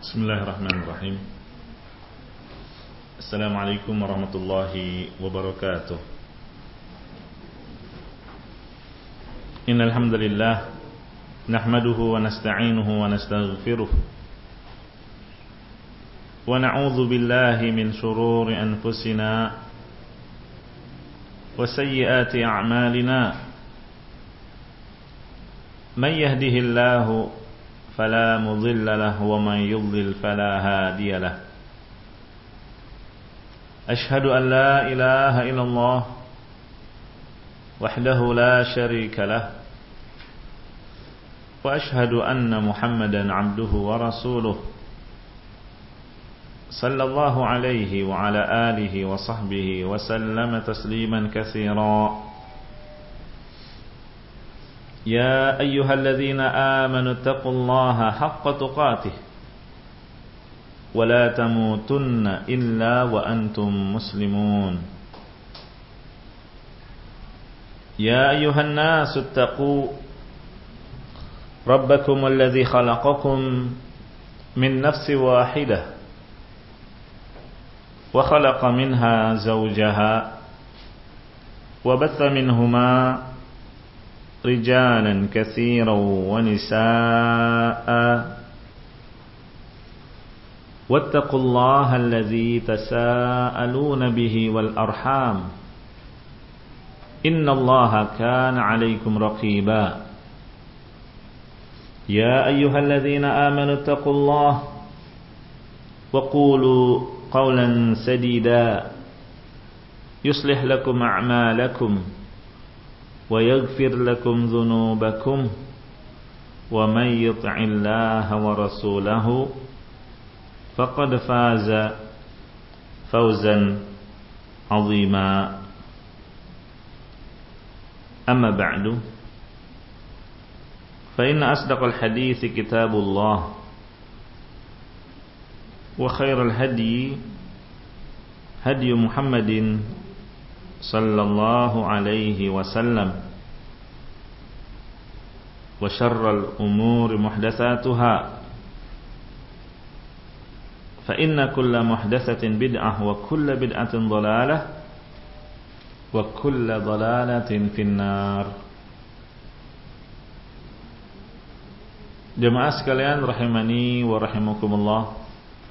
Bismillahirrahmanirrahim. Assalamualaikum warahmatullahi wabarakatuh. Innal hamdalillah nahmaduhu wa nasta'inuhu wa nastaghfiruh wa na'udzu billahi min shururi anfusina wa sayyiati a'malina. Man yahdihillahu فلا مضل له ومن يضلل فلا هادي له. أشهد أن لا إله إلا الله وحده لا شريك له وأشهد أن محمدا عبده ورسوله صلى الله عليه وعلى آله وصحبه وسلم تسليما كثيرا. يا أيها الذين آمنوا اتقوا الله حق تقاته ولا تموتن إلا وأنتم مسلمون. يا أيها الناس اتقوا ربكم الذي خلقكم من نفس واحدة وخلق منها زوجها وبث منهما رجالا كثيرا ونساء واتقوا الله الذي تساءلون به والأرحام إن الله كان عليكم رقيبا. يا أيها الذين آمنوا اتقوا الله وقولوا قولا سديدا يصلح لكم أعمالكم ويغفر لكم ذنوبكم ومن يطع الله ورسوله فقد فاز فوزا عظيما. أما بعد فإن أصدق الحديث كتاب الله وخير الهدي هدي محمد صلى الله عليه وسلم وشر الأمور محدثاتها فإن كل محدثة بدعة وكل بدعة ضلالة وكل ضلالة في النار. Jemaah sekalian rahimani wa rahimakumullah,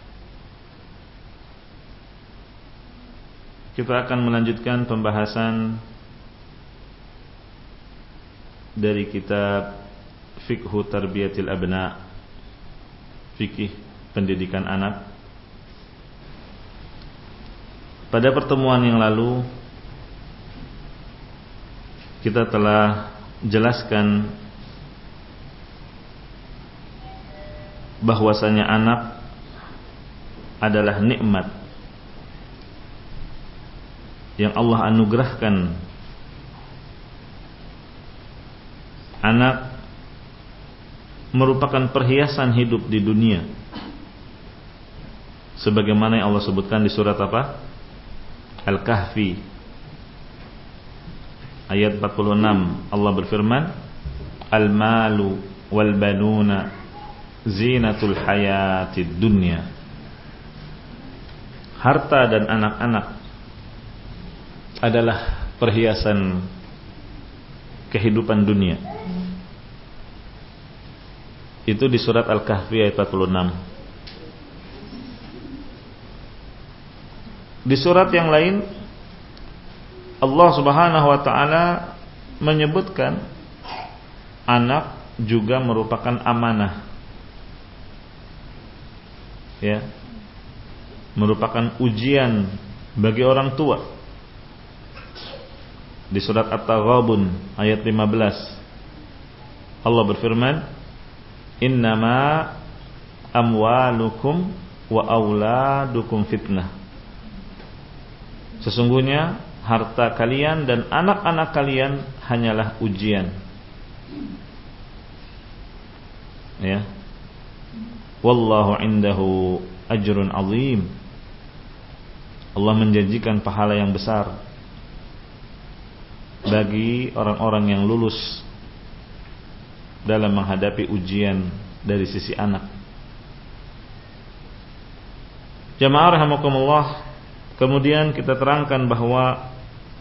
kita akan melanjutkan pembahasan dari kitab Fiqhu Tarbiyatil Abna, fikih pendidikan anak. Pada pertemuan yang lalu kita telah jelaskan bahwasanya anak adalah nikmat yang Allah anugerahkan. Anak merupakan perhiasan hidup di dunia, sebagaimana yang Allah sebutkan di surat apa? Al-Kahfi ayat 46. Allah berfirman, Al-malu wal banuna zinatul hayatid dunya. Harta dan anak-anak adalah perhiasan kehidupan dunia. Itu di surat Al-Kahfi ayat 46. Di surat yang lain Allah Subhanahu wa taala menyebutkan anak juga merupakan amanah. Ya. Merupakan ujian bagi orang tua. Di surat At-Taghabun ayat 15 Allah berfirman, Innama amwalukum wa auladukum fitnah. Sesungguhnya harta kalian dan anak-anak kalian hanyalah ujian. Ya. Wallahu indahu ajrun azim. Allah menjanjikan pahala yang besar bagi orang-orang yang lulus dalam menghadapi ujian dari sisi anak. Jamaah rahimakumullah, kemudian kita terangkan bahwa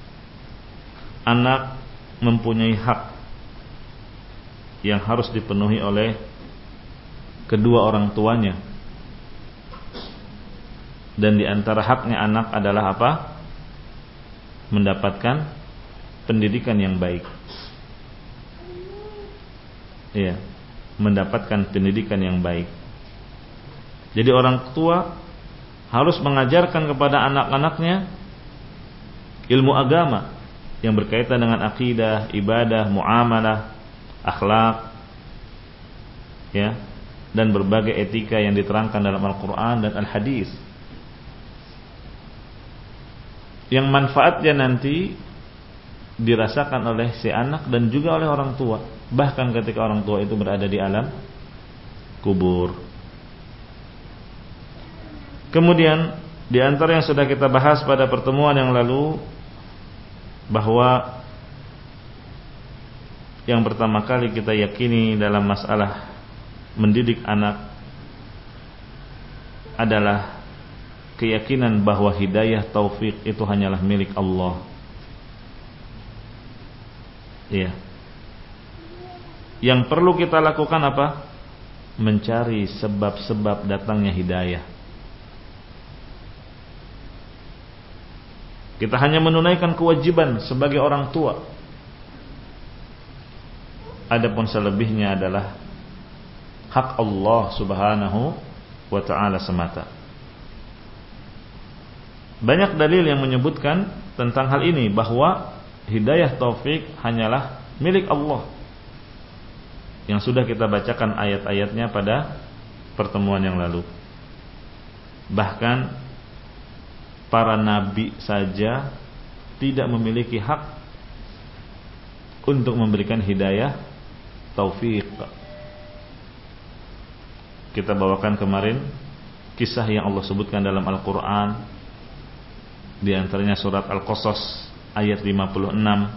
anak mempunyai hak yang harus dipenuhi oleh kedua orang tuanya. Dan di antara haknya anak adalah apa? Mendapatkan pendidikan yang baik. Iya, mendapatkan pendidikan yang baik. Jadi orang tua harus mengajarkan kepada anak-anaknya ilmu agama yang berkaitan dengan akidah, ibadah, muamalah, akhlak, ya, dan berbagai etika yang diterangkan dalam Al-Quran dan Al-Hadis, yang manfaatnya nanti dirasakan oleh si anak dan juga oleh orang tua, bahkan ketika orang tua itu berada di alam kubur. Kemudian di antara yang sudah kita bahas pada pertemuan yang lalu, bahwa yang pertama kali kita yakini dalam masalah mendidik anak adalah keyakinan bahwa hidayah taufik itu hanyalah milik Allah. Iya. Yang perlu kita lakukan apa? Mencari sebab-sebab datangnya hidayah. Kita hanya menunaikan kewajiban sebagai orang tua. Adapun selebihnya adalah hak Allah Subhanahu wa ta'ala semata. Banyak dalil yang menyebutkan tentang hal ini, bahwa hidayah taufik hanyalah milik Allah, yang sudah kita bacakan ayat-ayatnya pada pertemuan yang lalu. Bahkan para nabi saja tidak memiliki hak untuk memberikan hidayah taufik. Kita bawakan kemarin kisah yang Allah sebutkan dalam Al-Quran, di antaranya surat Al-Qasas ayat 56,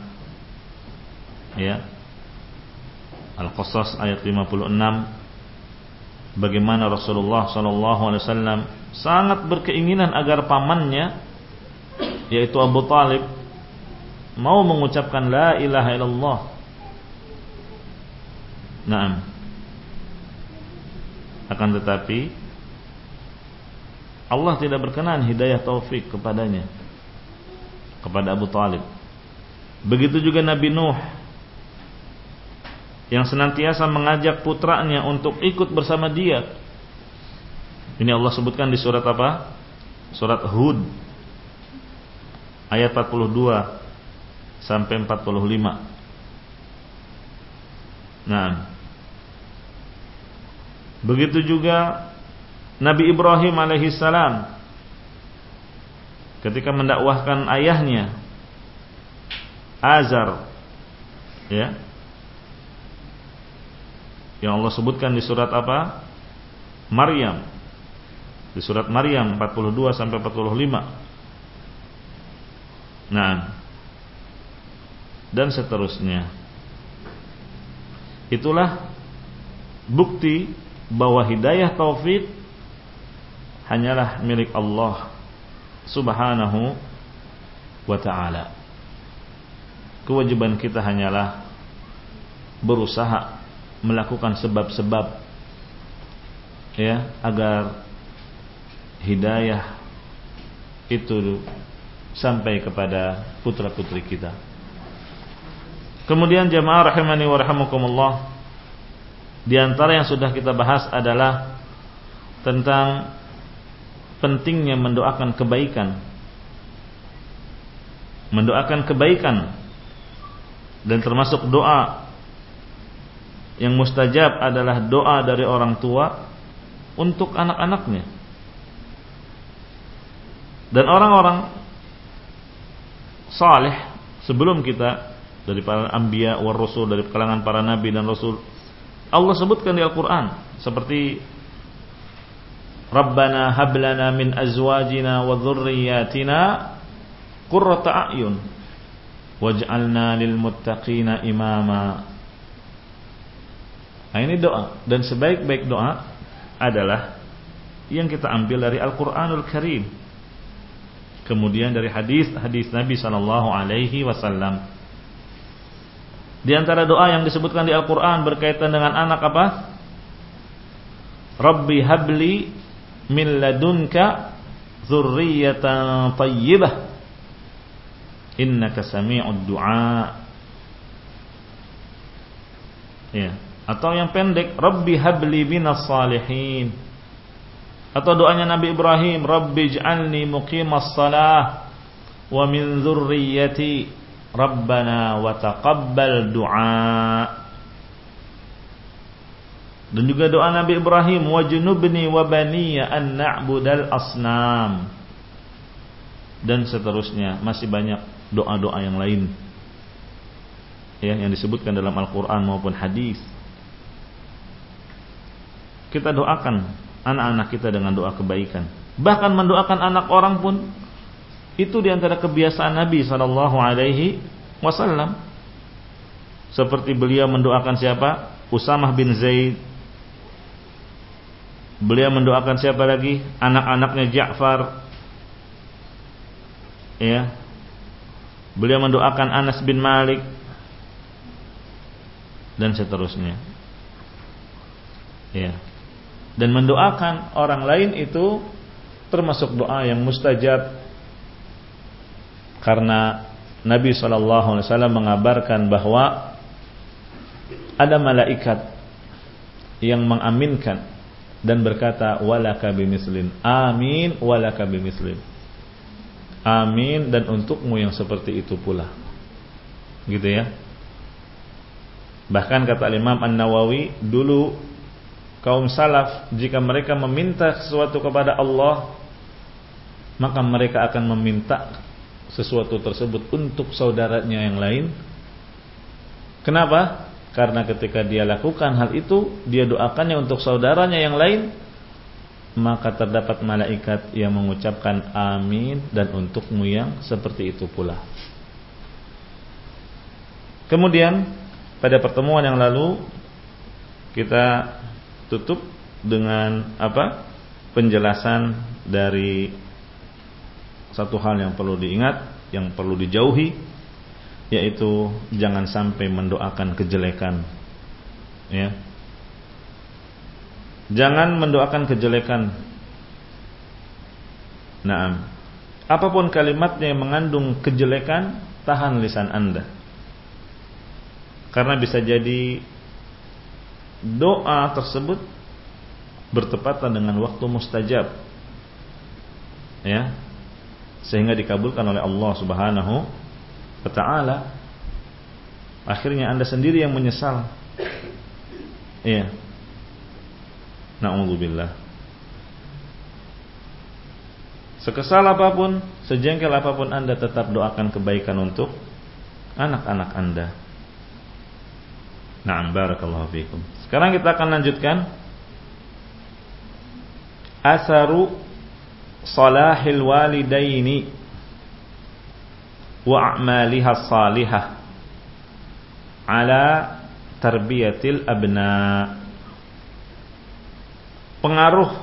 ya, Al-Qasas ayat 56, bagaimana Rasulullah SAW sangat berkeinginan agar pamannya, yaitu Abu Talib, mau mengucapkan la ilaha illallah. Naam. Akan tetapi Allah tidak berkenan hidayah taufik kepadanya, kepada Abu Talib. Begitu juga Nabi Nuh, yang senantiasa mengajak putranya untuk ikut bersama dia. Ini Allah sebutkan di surat apa? Surat Hud ayat 42 sampai 45. Nah, begitu juga Nabi Ibrahim alaihissalam ketika mendakwahkan ayahnya Azar, ya, yang Allah sebutkan di surat apa? Maryam. Di surat Maryam 42 sampai 45. Nah, dan seterusnya. Itulah bukti bahwa hidayah taufik hanyalah milik Allah Subhanahu wa ta'ala. Kewajiban kita hanyalah berusaha melakukan sebab-sebab, ya, agar hidayah itu sampai kepada putra-putri kita. Kemudian jamaah rahimani wa rahimakumullah, di antara yang sudah kita bahas adalah tentang pentingnya mendoakan kebaikan. Mendoakan kebaikan, dan termasuk doa yang mustajab adalah doa dari orang tua untuk anak-anaknya. Dan orang-orang saleh sebelum kita, dari para anbiya war rasul, dari kalangan para nabi dan rasul, Allah sebutkan di Al-Quran seperti Rabbana hablana min azwajina wa dhurriyyatina qurrata a'yun waj'alna lil muttaqina imama. Nah, ini doa, dan sebaik-baik doa adalah yang kita ambil dari Al-Qur'anul Karim. Kemudian dari hadis-hadis Nabi sallallahu alaihi wasallam. Di antara doa yang disebutkan di Al-Qur'an berkaitan dengan anak apa? Rabbi habli min ladunka dzurriyyatan thayyibah innaka sami'ud du'a. Ya, atau yang pendek Rabbi habli minas salihin. Atau doanya Nabi Ibrahim, Rabbi ij'alni muqimas shalah wa min dzurriyyati Rabbana wa taqabbal du'a. Dan juga doa Nabi Ibrahim, wajnubni wa baniya an na'budal asnam. Dan seterusnya, masih banyak doa-doa yang lain ya, yang disebutkan dalam Al-Quran maupun hadis. Kita doakan anak-anak kita dengan doa kebaikan. Bahkan mendoakan anak orang pun itu diantara kebiasaan Nabi sallallahu alaihi wasallam. Seperti beliau mendoakan siapa? Usamah bin Zaid. Beliau mendoakan siapa lagi? Anak-anaknya Ja'far. Ya. Beliau mendoakan Anas bin Malik dan seterusnya. Ya. Dan mendoakan orang lain itu termasuk doa yang mustajab, karena Nabi SAW mengabarkan bahwa ada malaikat yang mengaminkan dan berkata walaka bimislin, amin walaka bimislin, amin dan untukmu yang seperti itu pula, gitu ya. Bahkan kata Imam An-Nawawi, dulu kaum salaf jika mereka meminta sesuatu kepada Allah, maka mereka akan meminta sesuatu tersebut untuk saudaranya yang lain. Kenapa? Karena ketika dia lakukan hal itu, dia doakannya untuk saudaranya yang lain, maka terdapat malaikat yang mengucapkan amin dan untukmu yang seperti itu pula. Kemudian pada pertemuan yang lalu kita tutup dengan apa? Penjelasan dari satu hal yang perlu diingat, yang perlu dijauhi, yaitu jangan sampai mendoakan kejelekan. Ya. Jangan mendoakan kejelekan. Naam. Apapun kalimatnya yang mengandung kejelekan, tahan lisan Anda. Karena bisa jadi doa tersebut bertepatan dengan waktu mustajab, ya, sehingga dikabulkan oleh Allah Subhanahu wa ta'ala. Akhirnya Anda sendiri yang menyesal. Ya. Na'udzubillah. Sekesal apapun, sejengkel apapun Anda, tetap doakan kebaikan untuk anak-anak Anda. Na'am, barakallahu fikum. Sekarang kita akan lanjutkan asaru salahil walidaini wa a'maliha salihah ala tarbiyatil abna. Pengaruh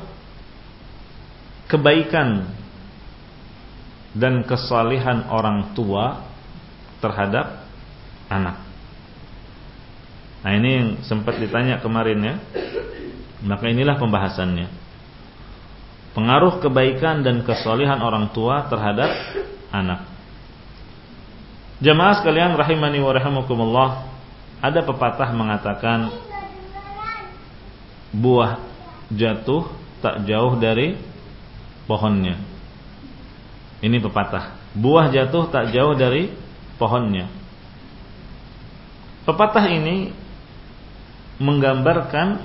kebaikan dan kesalihan orang tua terhadap anak. Nah, ini yang sempat ditanya kemarin ya. Maka inilah pembahasannya. Pengaruh kebaikan dan kesalihan orang tua terhadap anak. Jamaah sekalian rahimani wa rahimakumullah, ada pepatah mengatakan buah jatuh tak jauh dari pohonnya. Ini pepatah. Buah jatuh tak jauh dari pohonnya. Pepatah ini menggambarkan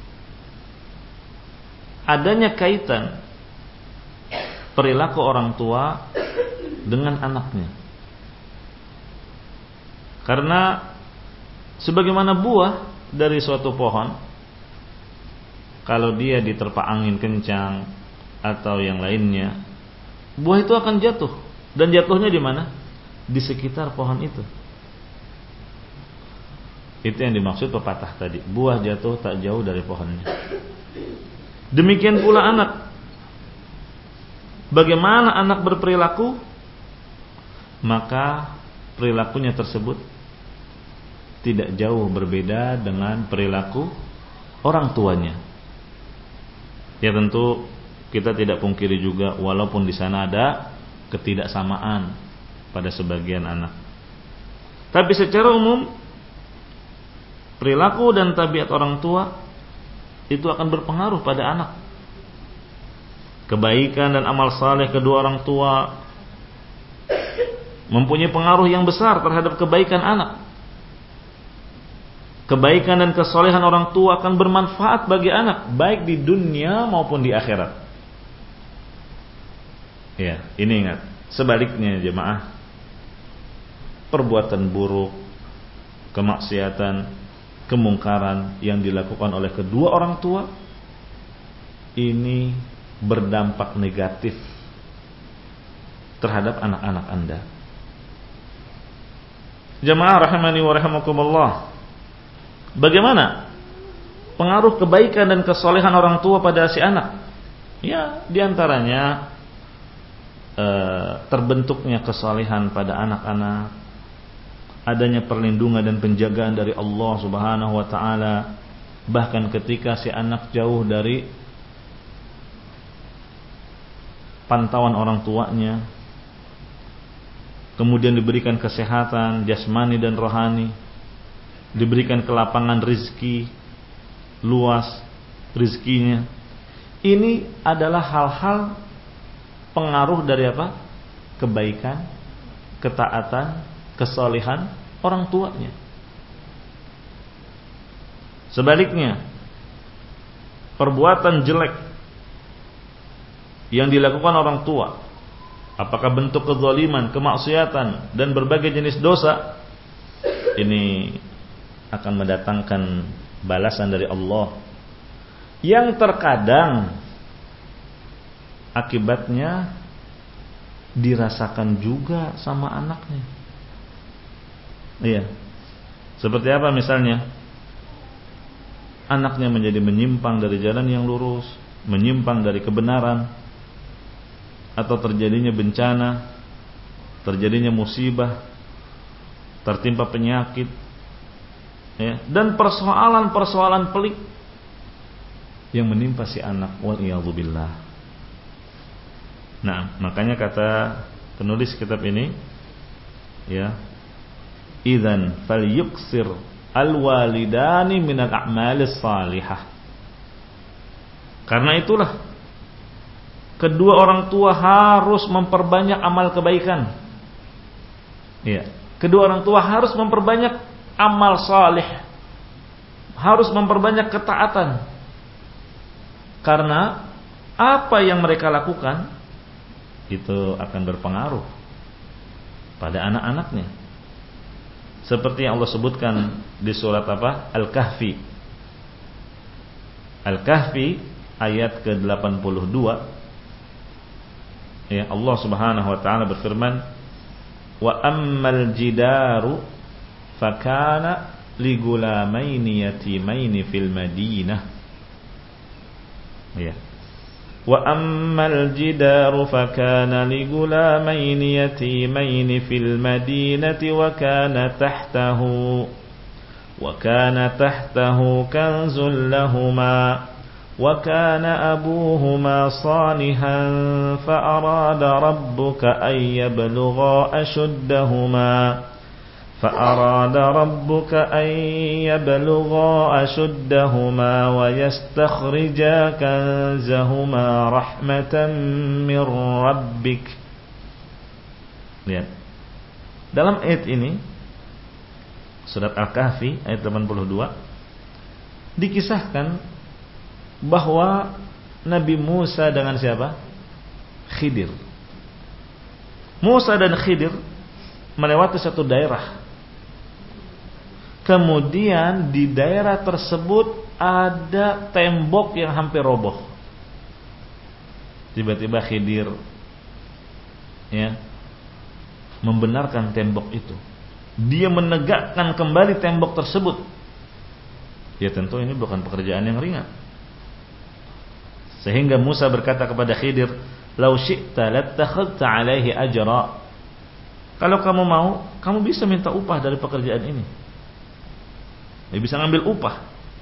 adanya kaitan perilaku orang tua dengan anaknya. Karena sebagaimana buah dari suatu pohon, kalau dia diterpa angin kencang atau yang lainnya, buah itu akan jatuh. Dan jatuhnya di mana? Di sekitar pohon itu. Itu yang dimaksud pepatah tadi. Buah jatuh tak jauh dari pohonnya. Demikian pula anak. bagaimana anak berperilaku, maka perilakunya tersebut tidak jauh berbeda dengan perilaku orang tuanya. Ya tentu kita tidak pungkiri juga walaupun di sana ada ketidaksamaan pada sebagian anak. Tapi secara umum perilaku dan tabiat orang tua itu akan berpengaruh pada anak. Kebaikan dan amal saleh kedua orang tua mempunyai pengaruh yang besar terhadap kebaikan anak. Kebaikan dan kesolehan orang tua akan bermanfaat bagi anak, baik di dunia maupun di akhirat. Ya, ini ingat. Sebaliknya jemaah, perbuatan buruk, kemaksiatan, kemungkaran yang dilakukan oleh kedua orang tua ini berdampak negatif terhadap anak-anak Anda. Jemaah rahimani wa rahimakumullah, bagaimana pengaruh kebaikan dan kesolehan orang tua pada si anak? Ya, diantaranya terbentuknya kesolehan pada anak-anak, adanya perlindungan dan penjagaan dari Allah Subhanahu wa taala, bahkan ketika si anak jauh dari pantauan orang tuanya, kemudian diberikan kesehatan jasmani dan rohani, diberikan kelapangan rizki, luas rizkinya. Ini adalah hal-hal pengaruh dari apa? Kebaikan, ketaatan, kesolehan orang tuanya. Sebaliknya, perbuatan jelek yang dilakukan orang tua, apakah bentuk kezaliman, kemaksiatan dan berbagai jenis dosa, ini akan mendatangkan balasan dari Allah yang terkadang akibatnya dirasakan juga sama anaknya. Iya. Seperti apa misalnya? Anaknya menjadi menyimpang dari jalan yang lurus, menyimpang dari kebenaran, atau terjadinya bencana, terjadinya musibah, tertimpa penyakit, ya, dan persoalan-persoalan pelik yang menimpa si anak, waliyadzubillah. Nah, makanya kata penulis kitab ini, ya, idzan falyuksir alwalidani minal a'malis salihah. Karena itulah kedua orang tua harus memperbanyak amal kebaikan. Ya, kedua orang tua harus memperbanyak amal saleh, harus memperbanyak ketaatan. Karena apa yang mereka lakukan itu akan berpengaruh pada anak-anaknya. Seperti yang Allah sebutkan di surat apa? Al-Kahfi. Al-Kahfi ayat ke-82. Ya, Allah Subhanahu wa taala berfirman, "Wa ammal jidaru fakana ligulamaini yatimaini fil Madinah." Ya. Wa ammal jidaru fakana ligulamaini yatimaini fil Madinati wa kana tahtahu kanzun lahumā وكان أبوهما صالحا فأراد ربك أن يبلغا أشدهما ويستخرجا كنزهما رحمة من ربك. Lihat, dalam ayat ini surat Al-Kahfi ayat 82 dikisahkan bahwa Nabi Musa dengan siapa? Khidir. Musa dan Khidir melewati satu daerah. Kemudian di daerah tersebut ada tembok yang hampir roboh. Tiba-tiba Khidir, ya, membenarkan tembok itu. Dia menegakkan kembali tembok tersebut. Ya tentu ini bukan pekerjaan yang ringan. Sehingga Musa berkata kepada Khidir, "Lau syi'ta lattakhadhta 'alaihi ajra." Kalau kamu mau, kamu bisa minta upah dari pekerjaan ini. Ya, bisa ngambil upah.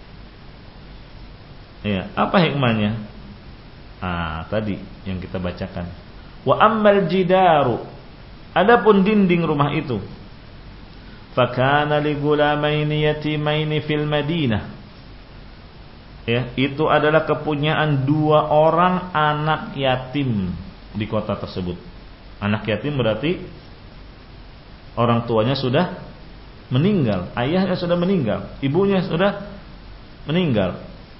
Ya, apa hikmahnya? Tadi yang kita bacakan. Wa ammal jidaru, adapun dinding rumah itu, fakana li gulamaini yatimaini fil Madinah. Ya, itu adalah kepunyaan 2 orang anak yatim di kota tersebut. Anak yatim berarti orang tuanya sudah meninggal, ayahnya sudah meninggal, ibunya sudah meninggal.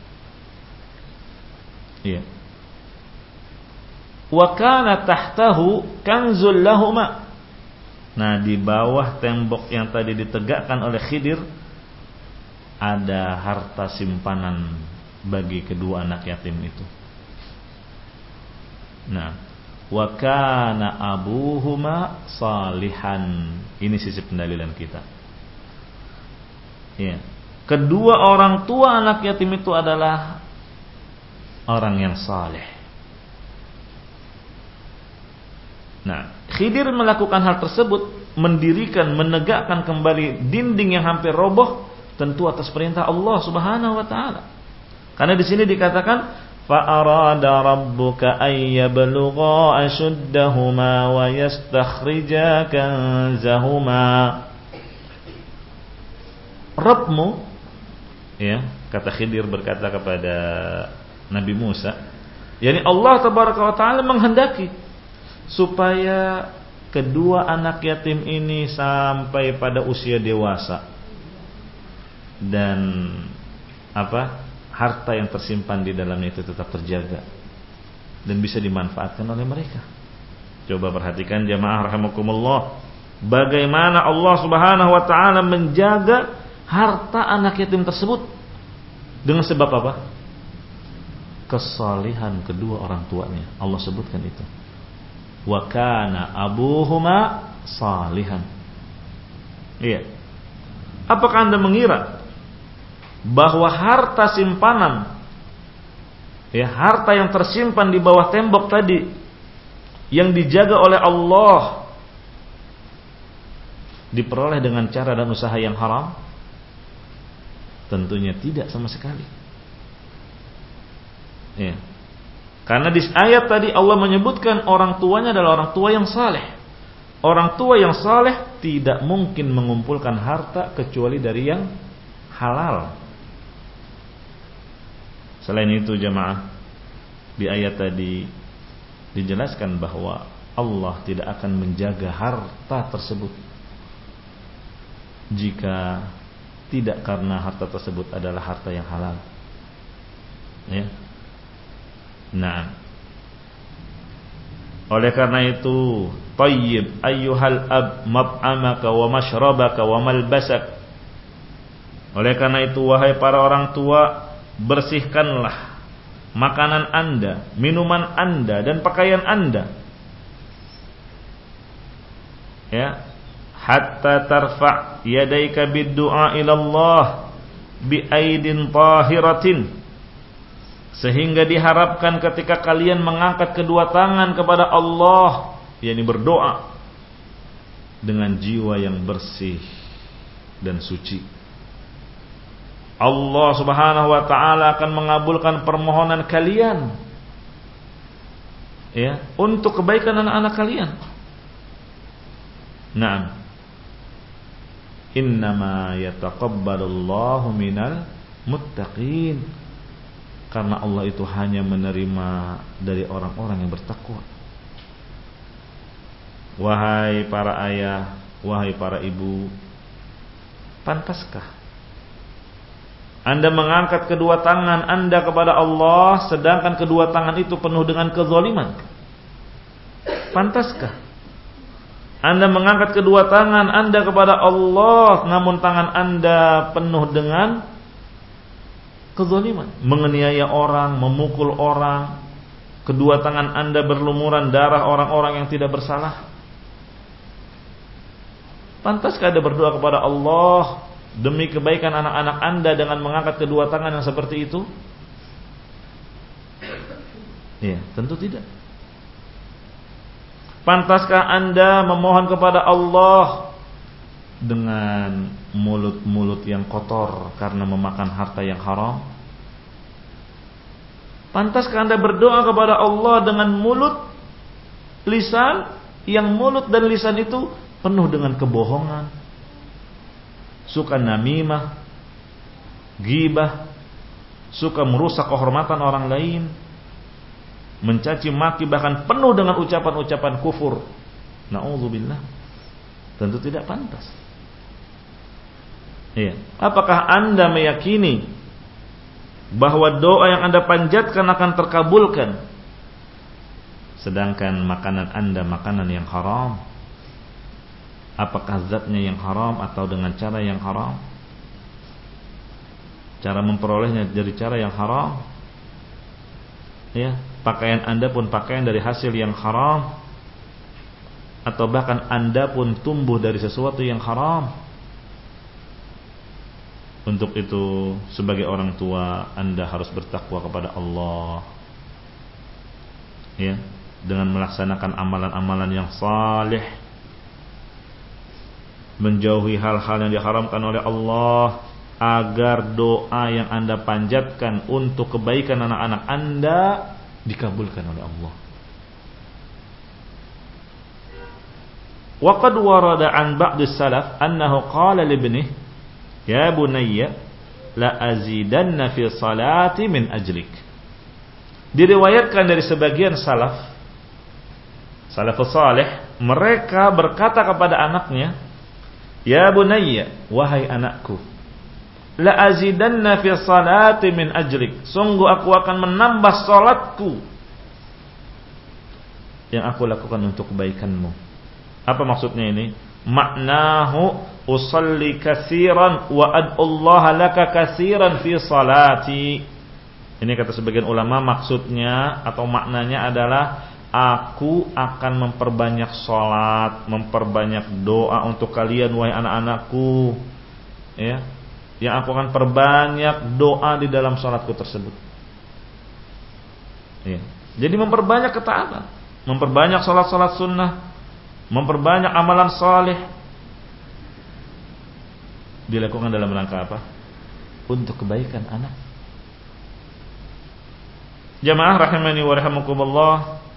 Iya. Wa kana tahtahu kanzul lahuma. Nah, di bawah tembok yang tadi ditegakkan oleh Khidir ada harta simpanan bagi kedua anak yatim itu. Nah, wa kana abuhuma salihan. Ini sisi pendalilan kita. Ya. Kedua orang tua anak yatim itu adalah orang yang saleh. Nah, Khidir melakukan hal tersebut, mendirikan, menegakkan kembali dinding yang hampir roboh, tentu atas perintah Allah Subhanahu wa taala. Karena di sini dikatakan fa arada rabbuka ay yablugha ashuddahuma wa yastakhrija kanzahuma. Rabbmu, ya, kata Khidir berkata kepada Nabi Musa, yakni Allah tabaraka wa taala menghendaki supaya kedua anak yatim ini sampai pada usia dewasa dan harta yang tersimpan di dalamnya itu tetap terjaga dan bisa dimanfaatkan oleh mereka. Coba perhatikan jamaah rahimakumullah, bagaimana Allah Subhanahu wa taala menjaga harta anak yatim tersebut dengan sebab apa? Kesalihan kedua orang tuanya. Allah sebutkan itu. Wa kana abuhuma salihan. Iya. Apakah Anda mengira bahwa harta simpanan, ya, harta yang tersimpan di bawah tembok tadi yang dijaga oleh Allah diperoleh dengan cara dan usaha yang haram? Tentunya tidak sama sekali. Ya. Karena di ayat tadi Allah menyebutkan orang tuanya adalah orang tua yang saleh. Orang tua yang saleh tidak mungkin mengumpulkan harta kecuali dari yang halal. Selain itu jamaah, di ayat tadi dijelaskan bahwa Allah tidak akan menjaga harta tersebut jika tidak karena harta tersebut adalah harta yang halal. Ya. Nah, oleh karena itu, tayyib ayyuhal ab mab'amaka wa mashrabaka wa malbasak. Oleh karena itu, wahai para orang tua, bersihkanlah makanan Anda, minuman Anda, dan pakaian Anda. Ya, hatta tarfa' yadaika bid-du'a ila Allah bi aidin tahiratin. Sehingga diharapkan ketika kalian mengangkat kedua tangan kepada Allah, yakni berdoa dengan jiwa yang bersih dan suci, Allah Subhanahu wa taala akan mengabulkan permohonan kalian, ya, untuk kebaikan anak-anak kalian. Naam. Innama yataqabbalullahu minal muttaqin. Karena Allah itu hanya menerima dari orang-orang yang bertakwa. Wahai para ayah, wahai para ibu, pantaskah Anda mengangkat kedua tangan Anda kepada Allah sedangkan kedua tangan itu penuh dengan kezaliman? Pantaskah Anda mengangkat kedua tangan Anda kepada Allah namun tangan Anda penuh dengan kezaliman, menganiaya orang, memukul orang, kedua tangan Anda berlumuran darah orang-orang yang tidak bersalah? Pantaskah Anda berdoa kepada Allah demi kebaikan anak-anak Anda dengan mengangkat kedua tangan yang seperti itu? Ya, tentu tidak. Pantaskah Anda memohon kepada Allah dengan mulut-mulut yang kotor karena memakan harta yang haram? Pantaskah Anda berdoa kepada Allah dengan mulut, lisan, yang mulut dan lisan itu penuh dengan kebohongan, suka namimah, ghibah, suka merusak kehormatan orang lain, mencaci maki, bahkan penuh dengan ucapan-ucapan kufur. Na'udzubillah. Tentu tidak pantas. Iya. Apakah Anda meyakini bahwa doa yang Anda panjatkan akan terkabulkan, sedangkan makanan Anda makanan yang haram? Apakah zatnya yang haram atau dengan cara yang haram? Cara memperolehnya dari cara yang haram. Ya, pakaian Anda pun pakaian dari hasil yang haram, atau bahkan Anda pun tumbuh dari sesuatu yang haram. Untuk itu, sebagai orang tua, Anda harus bertakwa kepada Allah, ya, dengan melaksanakan amalan-amalan yang saleh, menjauhi hal-hal yang diharamkan oleh Allah, agar doa yang Anda panjatkan untuk kebaikan anak-anak Anda dikabulkan oleh Allah. Wa qad warada an ba'd as-salaf annahu qala li ibnihi, ya bunayya la azidanna fi salati min ajlik. Diriwayatkan dari sebagian salafus salih, mereka berkata kepada anaknya, ya bunayya, wahai anakku, la azidanna fi salati min ajlik, sungguh aku akan menambah salatku yang aku lakukan untuk kebaikanmu. Apa maksudnya ini? Maknahu usalli katsiran wa ad'ullaha laka katsiran fi salati. Ini kata sebagian ulama, maksudnya atau maknanya adalah aku akan memperbanyak salat, memperbanyak doa untuk kalian wahai anak-anakku, ya. Yang aku akan perbanyak doa di dalam salatku tersebut. Ya. Jadi memperbanyak ketaatan, memperbanyak salat-salat sunnah, memperbanyak amalan saleh, dilakukan dalam rangka apa? Untuk kebaikan anak. Jamaah rahimani wa rahimakumullah,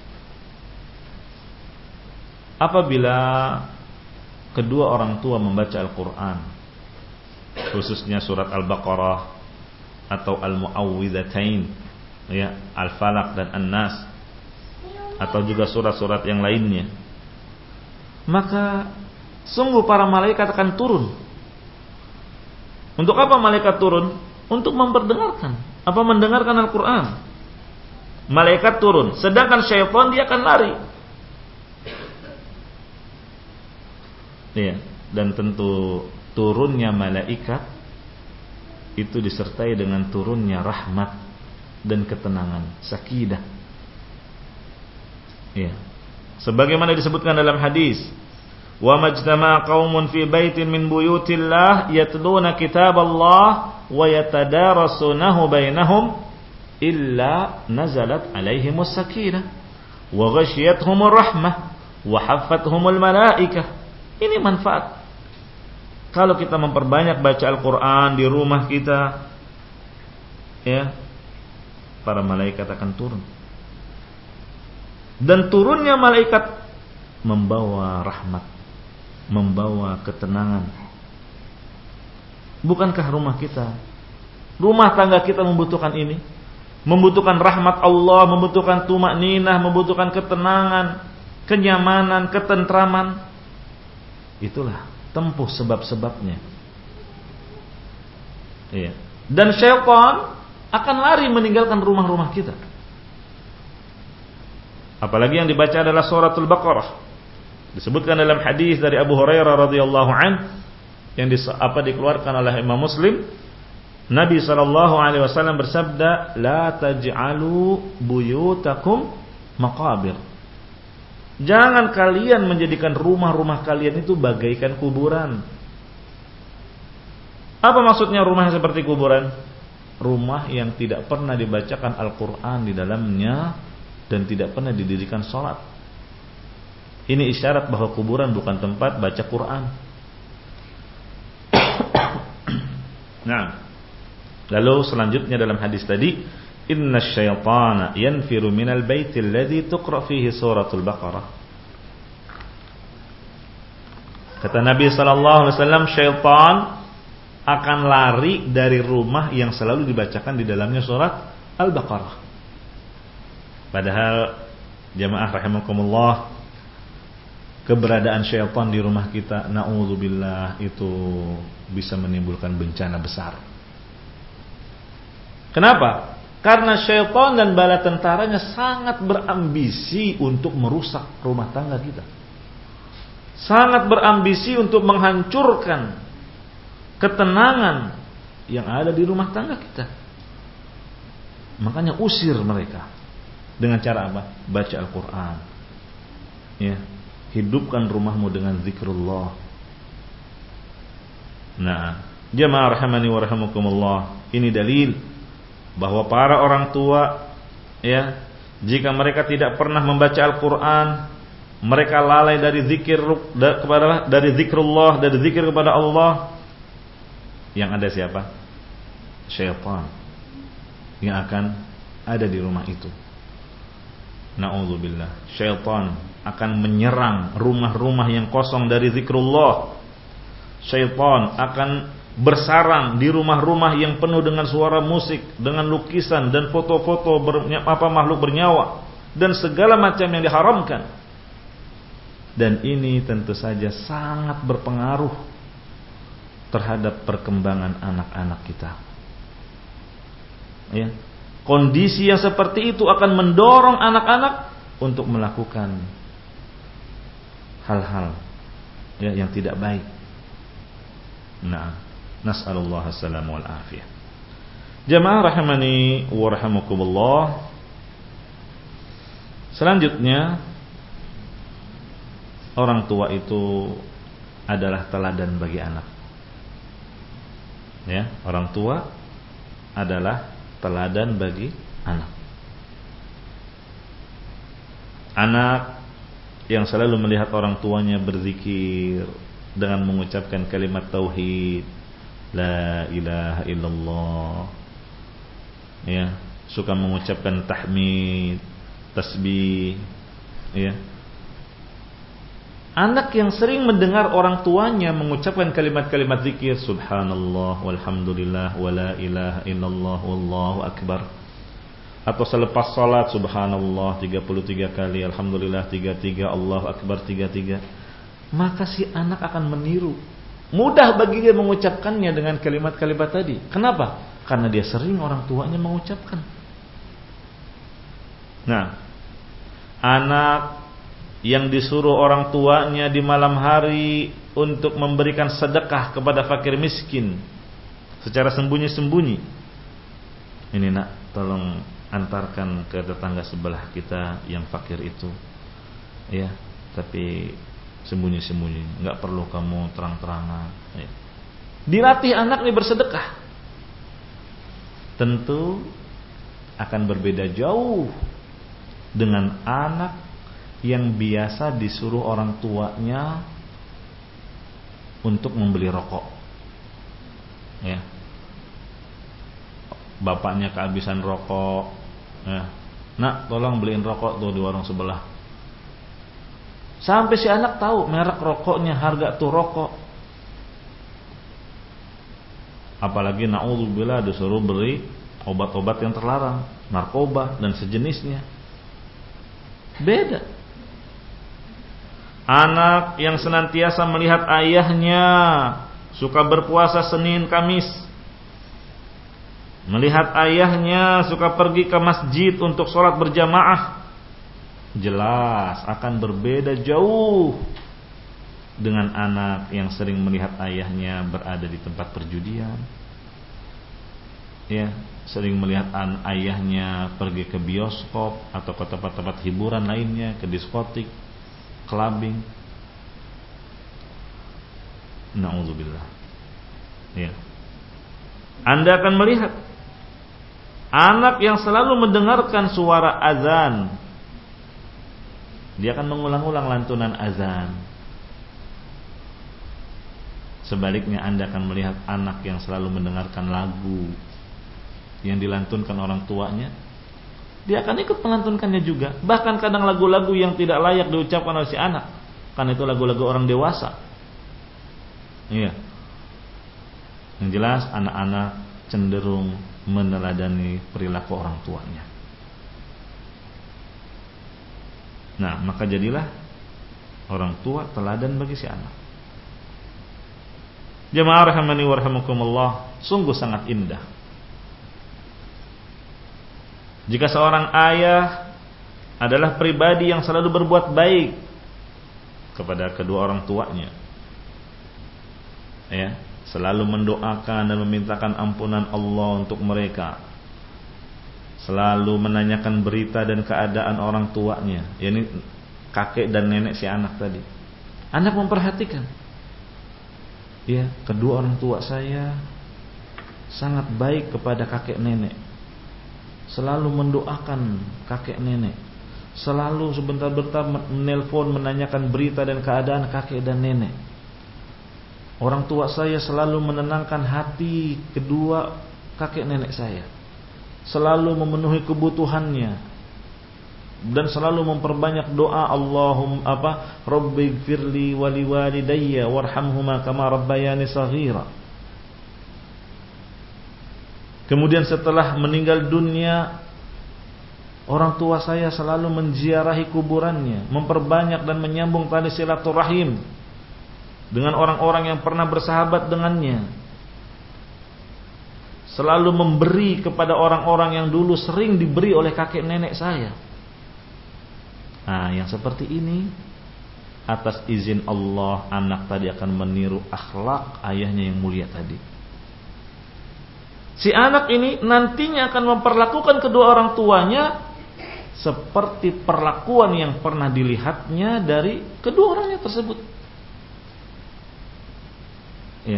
apabila kedua orang tua membaca Al-Quran, khususnya surat Al-Baqarah atau Al-Mu'awwidhatain, ya, Al-Falaq dan An-Nas, atau juga surat-surat yang lainnya, maka sungguh para malaikat akan turun. Untuk apa malaikat turun? Untuk memperdengarkan, mendengarkan Al-Quran. Malaikat turun, sedangkan syaitan dia akan lari. Ya, dan tentu turunnya malaikat itu disertai dengan turunnya rahmat dan ketenangan, sakinah. Ya. Sebagaimana disebutkan dalam hadis, wa majtama qaumun fi baitin min buyutillah yatluna kitaballah wa yatadarasunahu bainahum illa nazalat alaihimus sakinah wa ghasyiyatuhumur rahmah wa haffathumul malaikah. Ini manfaat kalau kita memperbanyak baca Al-Quran di rumah kita, ya, para malaikat akan turun. Dan turunnya malaikat membawa rahmat, membawa ketenangan. Bukankah rumah kita, rumah tangga kita membutuhkan ini? Membutuhkan rahmat Allah, membutuhkan tumakninah, membutuhkan ketenangan, kenyamanan, ketentraman. Itulah tempuh sebab-sebabnya. Iya. Dan syaitan akan lari meninggalkan rumah-rumah kita. Apalagi yang dibaca adalah suratul Baqarah. Disebutkan dalam hadis dari Abu Hurairah radhiyallahu an yang dikeluarkan oleh Imam Muslim, Nabi SAW bersabda, la taj'alu buyutakum maqabir. Jangan kalian menjadikan rumah-rumah kalian itu bagaikan kuburan. Apa maksudnya rumah yang seperti kuburan? Rumah yang tidak pernah dibacakan Al-Quran di dalamnya dan tidak pernah didirikan sholat. Ini isyarat bahwa kuburan bukan tempat baca Quran. Nah, lalu selanjutnya dalam hadis tadi, inna syaitana yanfiru minal baitil ladzi tuqra fihi suratul Baqarah. Kata Nabi sallallahu alaihi wasallam, syaitan akan lari dari rumah yang selalu dibacakan di dalamnya surat Al-Baqarah. Padahal jamaah rahimakumullah, keberadaan syaitan di rumah kita, na'udzubillah, itu bisa menimbulkan bencana besar. Kenapa? Karena syaitan dan bala tentaranya sangat berambisi untuk merusak rumah tangga kita. Sangat berambisi untuk menghancurkan ketenangan yang ada di rumah tangga kita. Makanya usir mereka. Dengan cara apa? Baca Al-Quran. Ya. Hidupkan rumahmu dengan zikrullah. Nah, jamaah rahimani wa rahimakumullah, ini dalil bahwa para orang tua, ya, jika mereka tidak pernah membaca Al-Quran, mereka lalai dari zikir dari zikrullah, dari zikir kepada Allah, yang ada siapa? Syaitan yang akan ada di rumah itu. Na'udzubillah. Syaitan akan menyerang rumah-rumah yang kosong dari zikrullah. Syaitan akan bersarang di rumah-rumah yang penuh dengan suara musik, dengan lukisan dan foto-foto makhluk bernyawa dan segala macam yang diharamkan. Dan ini tentu saja sangat berpengaruh terhadap perkembangan anak-anak kita. Ya. Kondisi yang seperti itu akan mendorong anak-anak untuk melakukan hal-hal, ya, yang tidak baik. Nah, nas'alullah as-salamu wal afiyah. Jamaah rahimani wa rahimakumullah. Selanjutnya, orang tua itu adalah teladan bagi anak. Ya, orang tua adalah teladan bagi anak. Anak yang selalu melihat orang tuanya berzikir dengan mengucapkan kalimat tauhid, la ilaha illallah, ya, suka mengucapkan tahmid, tasbih, ya. Anak yang sering mendengar orang tuanya mengucapkan kalimat-kalimat zikir, subhanallah walhamdulillah wala ilaha illallah wallahu akbar, atau selepas salat subhanallah 33 kali, alhamdulillah 33, Allahu akbar 33, maka si anak akan meniru. Mudah bagi dia mengucapkannya dengan kalimat-kalimat tadi. Kenapa? Karena dia sering orang tuanya mengucapkan. Nah, anak yang disuruh orang tuanya di malam hari untuk memberikan sedekah kepada fakir miskin secara sembunyi-sembunyi. Ini nak, tolong antarkan ke tetangga sebelah kita yang fakir itu, ya, tapi sembunyi-sembunyi, nggak perlu kamu terang-terangan. Ya. Dilatih anak ini bersedekah, tentu akan berbeda jauh dengan anak yang biasa disuruh orang tuanya untuk membeli rokok, ya. Bapaknya kehabisan rokok, ya. Nak, tolong beliin rokok tuh di warung sebelah. Sampai si anak tahu merek rokoknya, harga tuh rokok. Apalagi na'udzubillah disuruh beli obat-obat yang terlarang, narkoba dan sejenisnya. Beda. Anak yang senantiasa melihat ayahnya suka berpuasa Senin Kamis, melihat ayahnya suka pergi ke masjid untuk sholat berjamaah, jelas akan berbeda jauh dengan anak yang sering melihat ayahnya berada di tempat perjudian, ya, sering melihat ayahnya pergi ke bioskop atau ke tempat-tempat hiburan lainnya, ke diskotik, clubbing. Na'udzubillah. Ya. Anda akan melihat anak yang selalu mendengarkan suara azan Dia akan mengulang-ulang lantunan azan. Sebaliknya Anda akan melihat anak yang selalu mendengarkan lagu yang dilantunkan orang tuanya, dia akan ikut melantunkannya juga. Bahkan kadang lagu-lagu yang tidak layak diucapkan oleh si anak, karena itu lagu-lagu orang dewasa. Iya. Yang jelas anak-anak cenderung meneladani perilaku orang tuanya. Nah, maka jadilah orang tua teladan bagi si anak. Jemaah rahimani wa rahimakumullah, sungguh sangat indah jika seorang ayah adalah pribadi yang selalu berbuat baik kepada kedua orang tuanya, ya, selalu mendoakan dan memintakan ampunan Allah untuk mereka, selalu menanyakan berita dan keadaan orang tuanya, yakni kakek dan nenek si anak tadi. Anak memperhatikan, ya, kedua orang tua saya sangat baik kepada kakek nenek, selalu mendoakan kakek nenek, selalu sebentar-bentar menelpon menanyakan berita dan keadaan kakek dan nenek. Orang tua saya selalu menenangkan hati kedua kakek nenek saya, selalu memenuhi kebutuhannya, dan selalu memperbanyak doa, Allahumma Rabbighfirli wa liwalidayya warhamhuma kama rabbayani shaghira. Kemudian setelah meninggal dunia, orang tua saya selalu menziarahi kuburannya, memperbanyak dan menyambung tali silaturahim dengan orang-orang yang pernah bersahabat dengannya, selalu memberi kepada orang-orang yang dulu sering diberi oleh kakek nenek saya. Nah, yang seperti ini, atas izin Allah, anak tadi akan meniru akhlak ayahnya yang mulia tadi. Si anak ini nantinya akan memperlakukan kedua orang tuanya seperti perlakuan yang pernah dilihatnya dari kedua orangnya tersebut. Ya.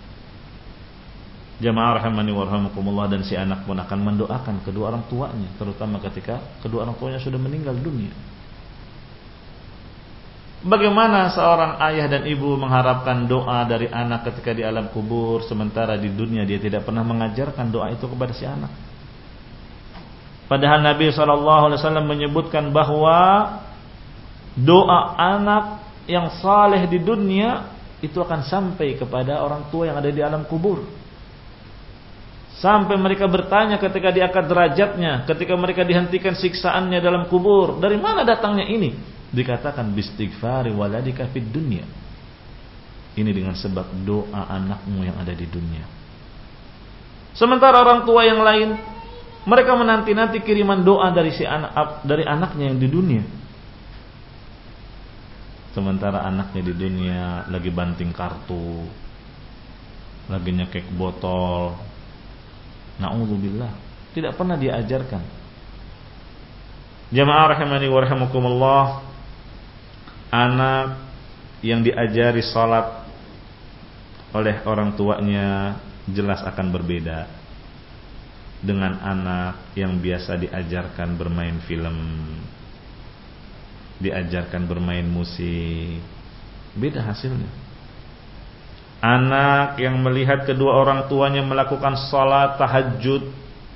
Jamaah rahimani wa rahimakumullah, dan si anak pun akan mendoakan kedua orang tuanya, terutama ketika kedua orang tuanya sudah meninggal dunia. Bagaimana seorang ayah dan ibu mengharapkan doa dari anak ketika di alam kubur, sementara di dunia dia tidak pernah mengajarkan doa itu kepada si anak? Padahal Nabi SAW menyebutkan bahwa doa anak yang saleh di dunia itu akan sampai kepada orang tua yang ada di alam kubur, sampai mereka bertanya ketika diangkat derajatnya, ketika mereka dihentikan siksaannya dalam kubur, dari mana datangnya ini? Dikatakan bistighfari waladika fid dunya. Ini dengan sebab doa anakmu yang ada di dunia. Sementara orang tua yang lain, mereka menanti-nanti kiriman doa dari si anak, dari anaknya yang di dunia. Sementara anaknya di dunia lagi banting kartu, lagi nyekek botol, na'udzubillah, tidak pernah diajarkan. Jamaah rahimani wa rahimakumullah, anak yang diajari salat oleh orang tuanya jelas akan berbeda dengan anak yang biasa diajarkan bermain film, diajarkan bermain musik. Beda hasilnya. Anak yang melihat kedua orang tuanya melakukan salat tahajud,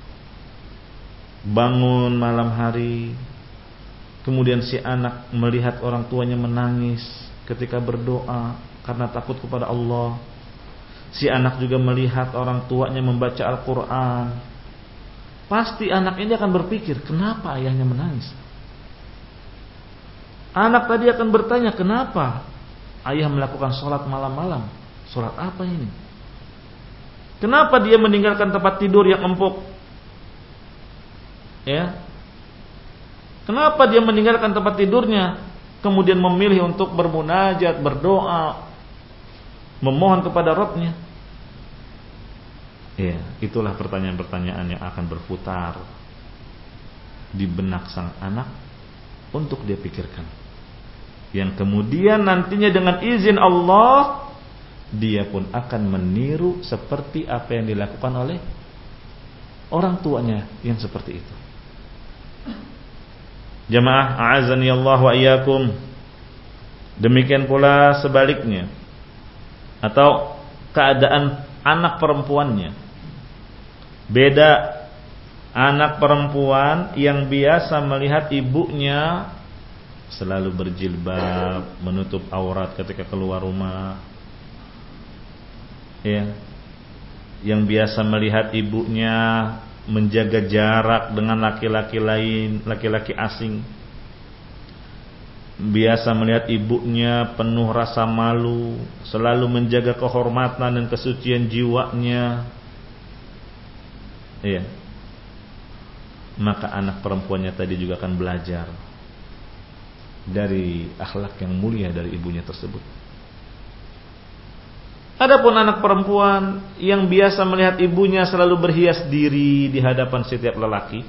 bangun malam hari, kemudian si anak melihat orang tuanya menangis ketika berdoa karena takut kepada Allah. Si anak juga melihat orang tuanya membaca Al-Quran. Pasti anak ini akan berpikir, kenapa ayahnya menangis? Anak tadi akan bertanya, kenapa ayah melakukan sholat malam-malam? Sholat apa ini? Kenapa dia meninggalkan tempat tidur yang empuk? Ya, kenapa dia meninggalkan tempat tidurnya, kemudian memilih untuk bermunajat, berdoa, memohon kepada Rabbnya? Ya, itulah pertanyaan-pertanyaan yang akan berputar di benak sang anak untuk dia pikirkan, yang kemudian nantinya dengan izin Allah dia pun akan meniru seperti apa yang dilakukan oleh orang tuanya yang seperti itu. Jamaah a'azani Allah wa iyyakum. Demikian pula sebaliknya, atau keadaan anak perempuannya. Beda anak perempuan yang biasa melihat ibunya selalu berjilbab, menutup aurat ketika keluar rumah, ya, yang biasa melihat ibunya menjaga jarak dengan laki-laki lain, laki-laki asing, biasa melihat ibunya penuh rasa malu, selalu menjaga kehormatan dan kesucian jiwanya, ya, maka anak perempuannya tadi juga akan belajar dari akhlak yang mulia dari ibunya tersebut. Adapun anak perempuan yang biasa melihat ibunya selalu berhias diri di hadapan setiap lelaki,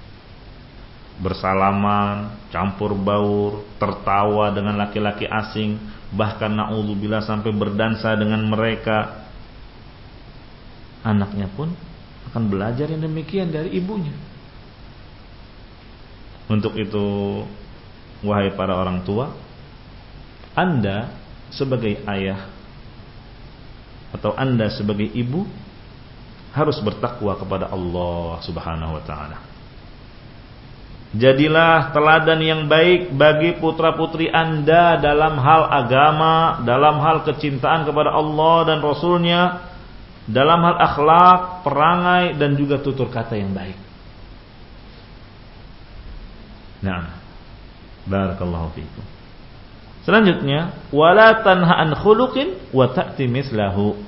bersalaman, campur baur, tertawa dengan laki-laki asing, bahkan na'udzubillah sampai berdansa dengan mereka, anaknya pun akan belajar yang demikian dari ibunya. Untuk itu, wahai para orang tua, Anda sebagai ayah atau Anda sebagai ibu harus bertakwa kepada Allah Subhanahu wa taala. Jadilah teladan yang baik bagi putra-putri Anda dalam hal agama, dalam hal kecintaan kepada Allah dan Rasul-Nya, dalam hal akhlak, perangai dan juga tutur kata yang baik. Nah, barakallahu fiikum. Selanjutnya, wala tanha an khuluqin wa ta'ti mislahu.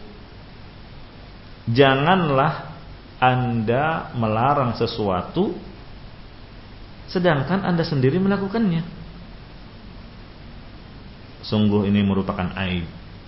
Janganlah Anda melarang sesuatu sedangkan Anda sendiri melakukannya. Sungguh ini merupakan aib.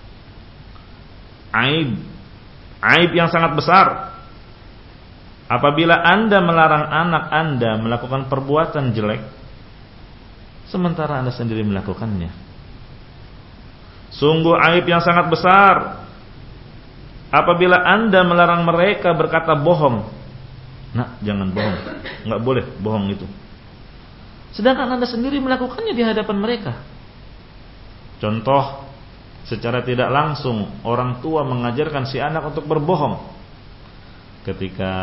Aib yang sangat besar. Apabila Anda melarang anak Anda melakukan perbuatan jelek sementara Anda sendiri melakukannya. Sungguh aib yang sangat besar apabila Anda melarang mereka berkata bohong. Nah, jangan bohong. Enggak boleh bohong itu. Sedangkan Anda sendiri melakukannya di hadapan mereka. Contoh, secara tidak langsung orang tua mengajarkan si anak untuk berbohong. Ketika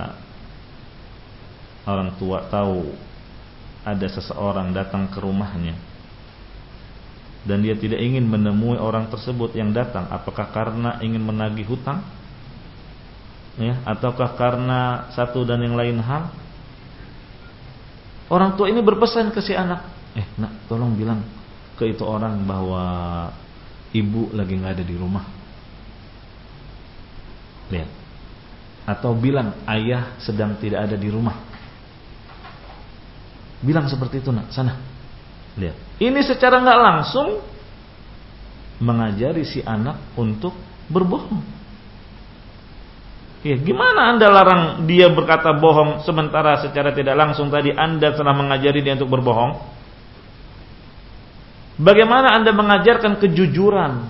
orang tua tahu ada seseorang datang ke rumahnya dan dia tidak ingin menemui orang tersebut yang datang, apakah karena ingin menagih hutang, ya, ataukah karena satu dan yang lain hal, orang tua ini berpesan ke si anak, nak, tolong bilang ke itu orang bahwa ibu lagi nggak ada di rumah. Lihat. Atau bilang ayah sedang tidak ada di rumah. Bilang seperti itu, nak, sana. Lihat. Ini secara nggak langsung mengajari si anak untuk berbohong. Ya, gimana Anda larang dia berkata bohong sementara secara tidak langsung tadi Anda telah mengajari dia untuk berbohong? Bagaimana Anda mengajarkan kejujuran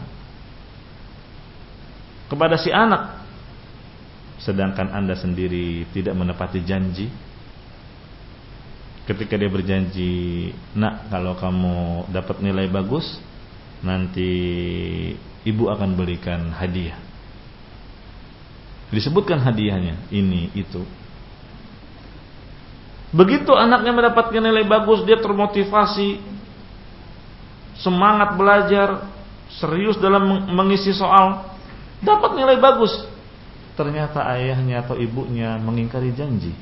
kepada si anak sedangkan Anda sendiri tidak menepati janji? Ketika dia berjanji, nak, kalau kamu dapat nilai bagus, nanti ibu akan berikan hadiah. Disebutkan hadiahnya, ini, itu. Begitu anaknya mendapatkan nilai bagus, dia termotivasi, semangat belajar, serius dalam mengisi soal, dapat nilai bagus. Ternyata ayahnya atau ibunya mengingkari janji.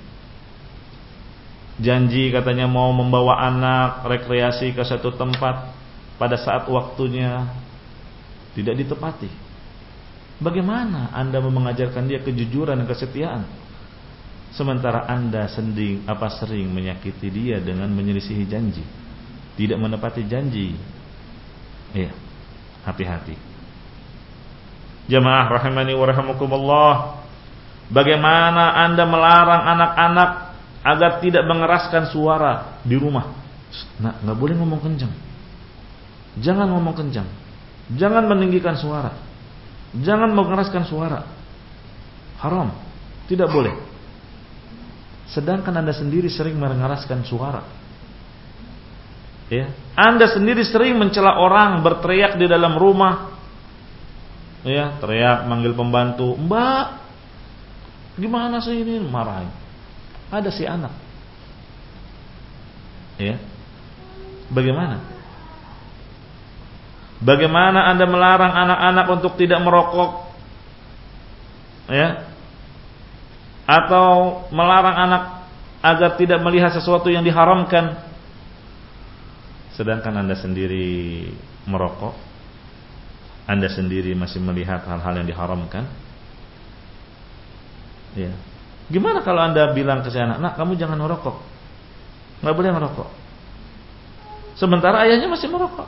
Janji katanya mau membawa anak rekreasi ke satu tempat pada saat waktunya, tidak ditepati. Bagaimana Anda mau mengajarkan dia kejujuran dan kesetiaan sementara Anda sering menyakiti dia dengan menyelisihi janji, tidak menepati janji? Iya, hati-hati. Jamaah rahimani wa rahimakumullah, bagaimana Anda melarang anak-anak agar tidak mengeraskan suara di rumah? Nah, nggak boleh ngomong kencang. Jangan ngomong kencang. Jangan meninggikan suara. Jangan mengeraskan suara. Haram. Tidak boleh. Sedangkan Anda sendiri sering mengeraskan suara. Ya, Anda sendiri sering mencela orang, berteriak di dalam rumah. Ya, teriak manggil pembantu, "Mbak, gimana sih ini?" Marahin. Ada si anak. Ya. Bagaimana? Bagaimana Anda melarang anak-anak untuk tidak merokok? Ya. Atau melarang anak agar tidak melihat sesuatu yang diharamkan. Sedangkan Anda sendiri merokok, Anda sendiri masih melihat hal-hal yang diharamkan. Ya. Gimana kalau Anda bilang ke si anak, "Nak, kamu jangan merokok. Nggak boleh merokok." Sementara ayahnya masih merokok.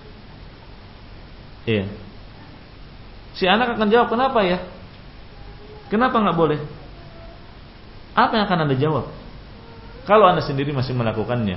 Iya. Si anak akan jawab, "Kenapa ya? Kenapa nggak boleh?" Apa yang akan Anda jawab kalau Anda sendiri masih melakukannya?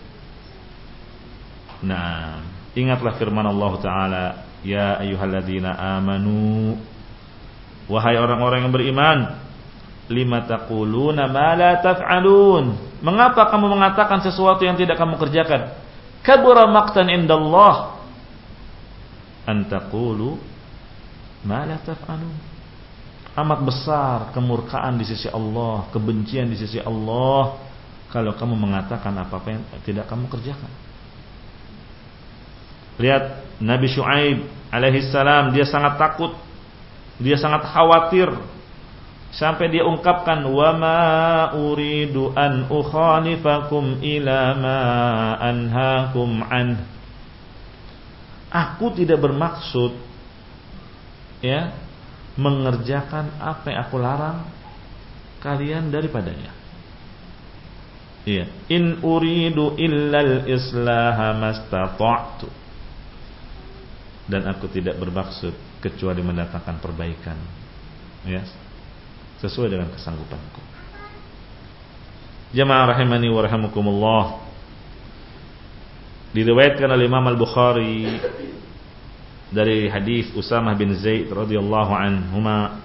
Nah, ingatlah firman Allah Ta'ala, "Ya ayyuhalladzina amanu," wahai orang-orang yang beriman, "lima taquluna ma la taf'alun." Mengapa kamu mengatakan sesuatu yang tidak kamu kerjakan? Kabura maqtan indallah an taqulu ma la taf'alun. Amat besar kemurkaan di sisi Allah, kebencian di sisi Allah kalau kamu mengatakan apa-apa yang tidak kamu kerjakan. Lihat Nabi Syuaib alaihi salam, dia sangat takut, dia sangat khawatir sampai dia ungkapkan, "Wa ma uridu an ukhalifakum ila ma anhaakum an." Aku tidak bermaksud ya mengerjakan apa yang aku larang kalian daripadanya. Iya, in uridu illal islaha mastata'tu. Dan aku tidak bermaksud kecuali mendatangkan perbaikan. Ya. Sesuai dengan kesanggupanku. Jamaah rahimani wa rahimakumullah. Diriwayatkan oleh Imam Al-Bukhari dari hadis Usamah bin Zaid radhiyallahu anhuma,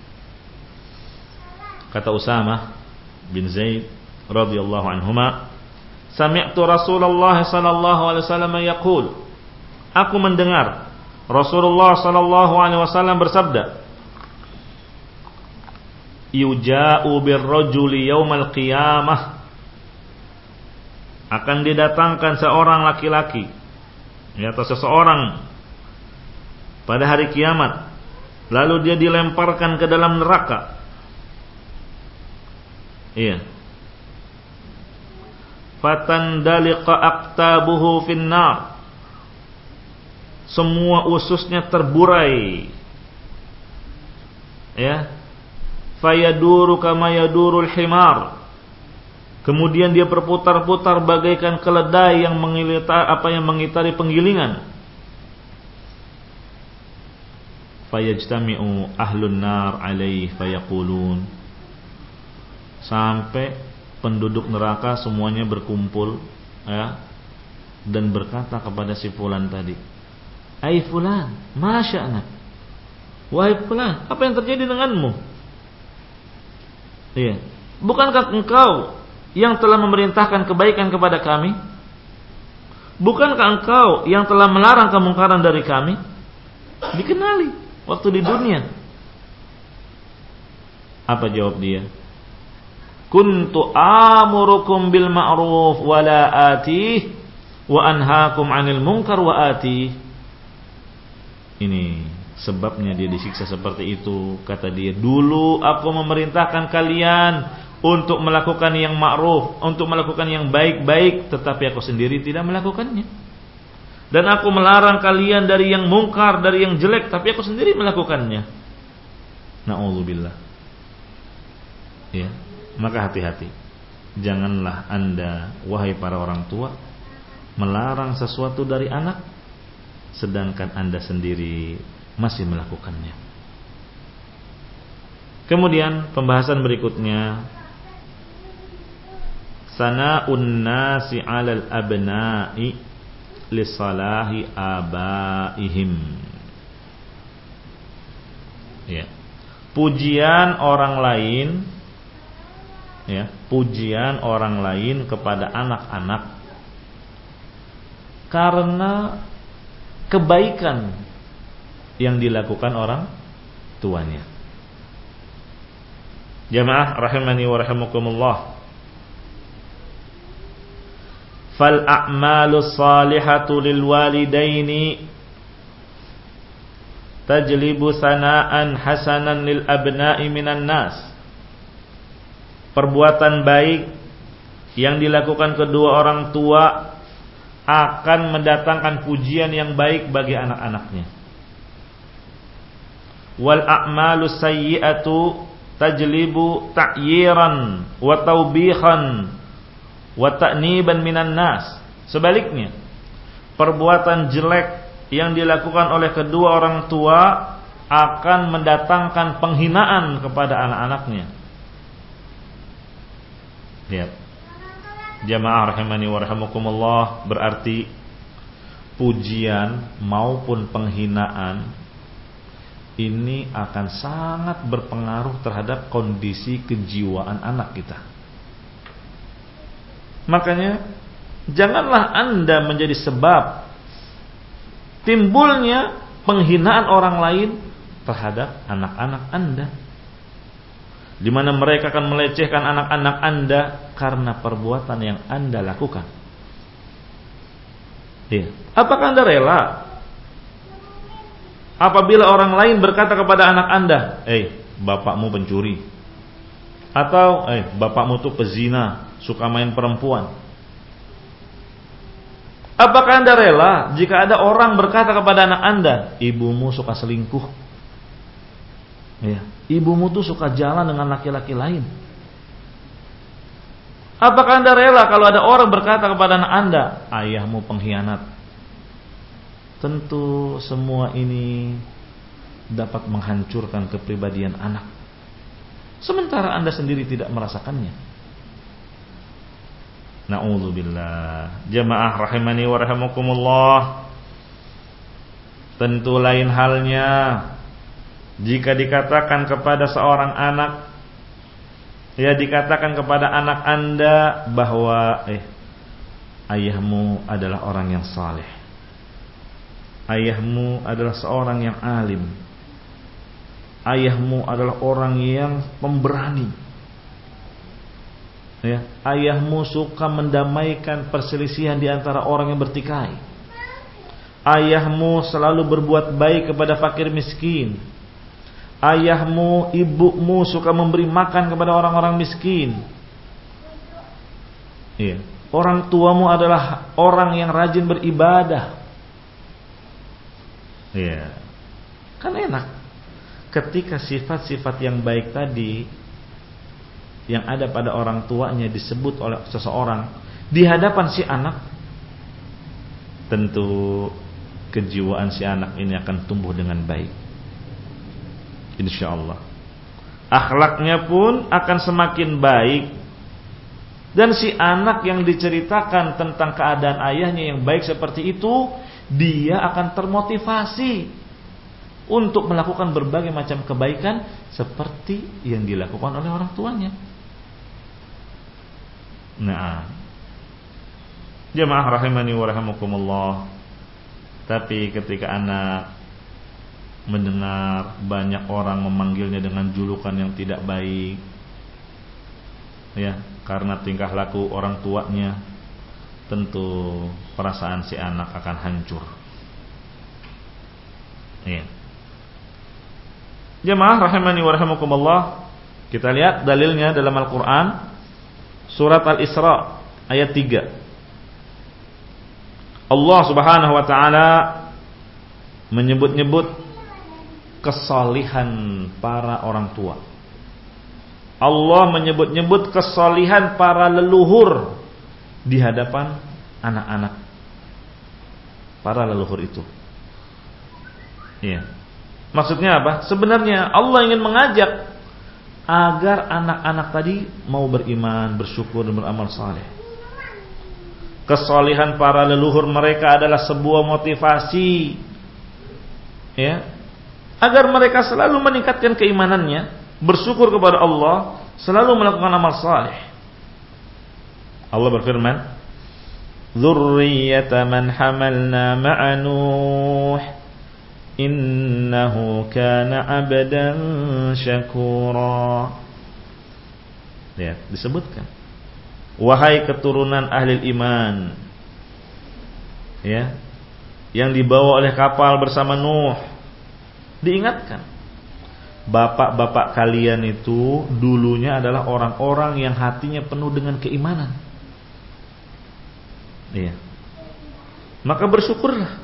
kata Usamah bin Zaid radhiyallahu anhuma, "Sami'tu Rasulullah sallallahu alaihi wasallam yaqul," aku mendengar Rasulullah sallallahu alaihi wasallam bersabda, "Yuja'u birrajuli yaumal qiyamah," akan didatangkan seorang laki-laki atau seseorang pada hari kiamat, lalu dia dilemparkan ke dalam neraka. Iya. Fatandaliqa aqtabuhu finnar. Semua ususnya terburai. Ya. Fayaduru kama yadurul himar. Kemudian dia berputar-putar bagaikan keledai yang mengitari penggilingan. Fayajtami'u ahlun nar alaih fayaqulun, sampai penduduk neraka semuanya berkumpul ya, dan berkata kepada si fulan tadi, "Ai fulan, ma sya'nak?" Wahai fulan, apa yang terjadi denganmu? Iya. Bukankah engkau yang telah memerintahkan kebaikan kepada kami? Bukankah engkau yang telah melarang kemungkaran dari kami? Dikenali waktu di dunia. Apa jawab dia? "Kuntu amurukum bil ma'ruf wa la atih wa anhaakum 'anil munkar wa atih." Ini sebabnya dia disiksa seperti itu. Kata dia, "Dulu aku memerintahkan kalian untuk melakukan yang ma'ruf, untuk melakukan yang baik-baik, tetapi aku sendiri tidak melakukannya. Dan aku melarang kalian dari yang mungkar, dari yang jelek, tapi aku sendiri melakukannya." Na'udzubillah. Ya, maka hati-hati. Janganlah Anda, wahai para orang tua, melarang sesuatu dari anak, sedangkan Anda sendiri masih melakukannya. Kemudian pembahasan berikutnya, sana'un nasi 'alal abna'i lisalahi abaihim. Ya. Pujian orang lain, ya, pujian orang lain kepada anak-anak karena kebaikan yang dilakukan orang tuanya. Jamaah rahimani wa rahimakumullah. Fal a'malus salihatu lil walidaini tajlibu sana'an hasanan lil abna'i minan nas. Perbuatan baik yang dilakukan kedua orang tua akan mendatangkan pujian yang baik bagi anak-anaknya. Wal a'malus sayyi'atu tajlibu ta'yiran wa taubihan wa ta'niban minan nas. Sebaliknya, perbuatan jelek yang dilakukan oleh kedua orang tua akan mendatangkan penghinaan kepada anak-anaknya. Lihat. Jamaah rahimani wa rahimakumullah, berarti pujian maupun penghinaan ini akan sangat berpengaruh terhadap kondisi kejiwaan anak kita. Makanya janganlah Anda menjadi sebab timbulnya penghinaan orang lain terhadap anak-anak Anda, di mana mereka akan melecehkan anak-anak Anda karena perbuatan yang Anda lakukan. Ya. Apakah Anda rela apabila orang lain berkata kepada anak Anda, bapakmu pencuri, atau bapakmu tuh pezina, suka main perempuan? Apakah Anda rela jika ada orang berkata kepada anak Anda, ibumu suka selingkuh, ibumu tuh suka jalan dengan laki-laki lain? Apakah Anda rela kalau ada orang berkata kepada anak Anda, ayahmu pengkhianat? Tentu semua ini dapat menghancurkan kepribadian anak, sementara Anda sendiri tidak merasakannya. Na'udzubillah. Jamaah rahimani wa rahimakumullah. Tentu lain halnya jika dikatakan kepada seorang anak, dikatakan kepada anak Anda bahwa ayahmu adalah orang yang saleh, ayahmu adalah seorang yang alim, ayahmu adalah orang yang pemberani, ayahmu suka mendamaikan perselisihan di antara orang yang bertikai, ayahmu selalu berbuat baik kepada fakir miskin, ayahmu, ibumu suka memberi makan kepada orang-orang miskin. Orang tuamu adalah orang yang rajin beribadah. Kan enak ketika sifat-sifat yang baik tadi yang ada pada orang tuanya disebut oleh seseorang di hadapan si anak, tentu kejiwaan si anak ini akan tumbuh dengan baik, insyaallah. Akhlaknya pun akan semakin baik, dan si anak yang diceritakan tentang keadaan ayahnya yang baik seperti itu, dia akan termotivasi untuk melakukan berbagai macam kebaikan seperti yang dilakukan oleh orang tuanya. Nah, jamaah rahimani wa rahimakumullah, tapi ketika anak mendengar banyak orang memanggilnya dengan julukan yang tidak baik, karena tingkah laku orang tuanya, tentu perasaan si anak akan hancur. Jemaah rahimani wa rahimakumullah, kita lihat dalilnya dalam Al-Quran, surat Al-Isra ayat 3. Allah subhanahu wa ta'ala menyebut-nyebut kesalihan para orang tua. Allah menyebut-nyebut kesalihan para leluhur di hadapan anak-anak para leluhur itu. Maksudnya apa? Sebenarnya Allah ingin mengajak agar anak-anak tadi mau beriman, bersyukur dan beramal saleh. Kesalihan para leluhur mereka adalah sebuah motivasi, agar mereka selalu meningkatkan keimanannya, bersyukur kepada Allah, selalu melakukan amal saleh. Allah berfirman, dzurriyyata man hamalna ma'a Nuh innahu kana 'abdan syakura. Lihat, disebutkan. Wahai keturunan ahli iman, ya, yang dibawa oleh kapal bersama Nuh, diingatkan, bapak-bapak kalian itu dulunya adalah orang-orang yang hatinya penuh dengan keimanan. Iya. Maka bersyukurlah.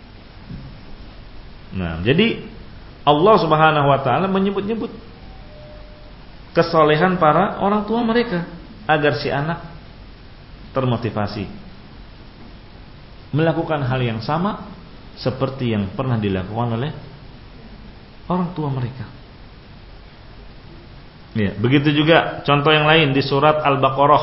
Nah, jadi Allah Subhanahu wa taala menyebut-nyebut kesolehan para orang tua mereka agar si anak termotivasi melakukan hal yang sama seperti yang pernah dilakukan oleh orang tua mereka. Ya, begitu juga contoh yang lain di surat Al-Baqarah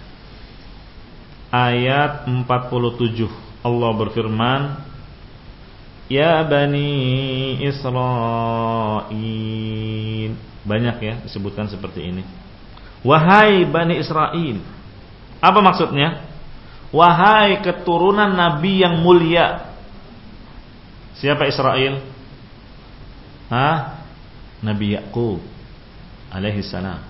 ayat 47. Allah berfirman, "Ya Bani Israil." Banyak ya disebutkan seperti ini. Wahai Bani Israil. Apa maksudnya? Wahai keturunan Nabi yang mulia. Siapa Israil? Nabi Yakub alaihi salam.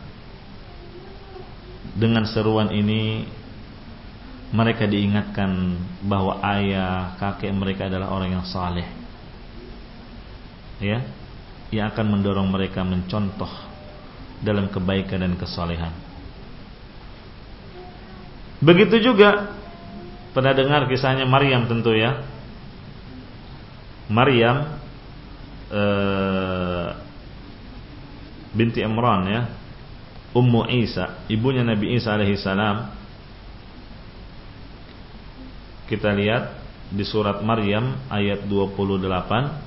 Dengan seruan ini mereka diingatkan bahwa ayah, kakek mereka adalah orang yang saleh. Ya, yang akan mendorong mereka mencontoh dalam kebaikan dan kesalehan. Begitu juga pernah dengar kisahnya Maryam tentu ya. Maryam binti Imran ya, Ummu Isa, ibunya Nabi Isa alaihi salam. Kita lihat di surat Maryam ayat 28.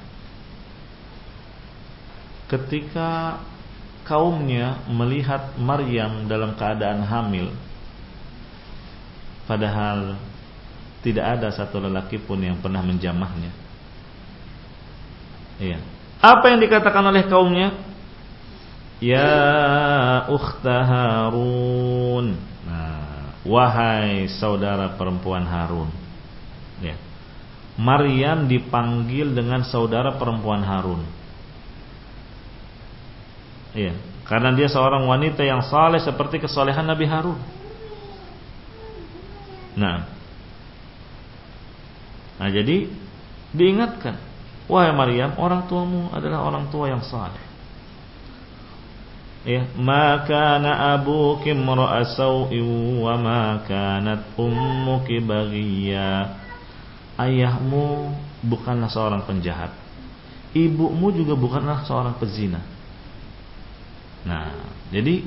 Ketika kaumnya melihat Maryam dalam keadaan hamil, padahal tidak ada satu lelaki pun yang pernah menjamahnya. Iya. Apa yang dikatakan oleh kaumnya? Ya ukhta Harun. Nah, wahai saudara perempuan Harun. Ya. Maryam dipanggil dengan saudara perempuan Harun. Iya, karena dia seorang wanita yang saleh seperti kesolehan Nabi Harun. Nah, jadi diingatkan, wahai Maryam, orang tuamu adalah orang tua yang saleh. Ya, ma kana abuki imra'a sau'in wa ma kanat ummuki baghiya. Ayahmu bukanlah seorang penjahat. Ibumu juga bukanlah seorang pezina. Nah, jadi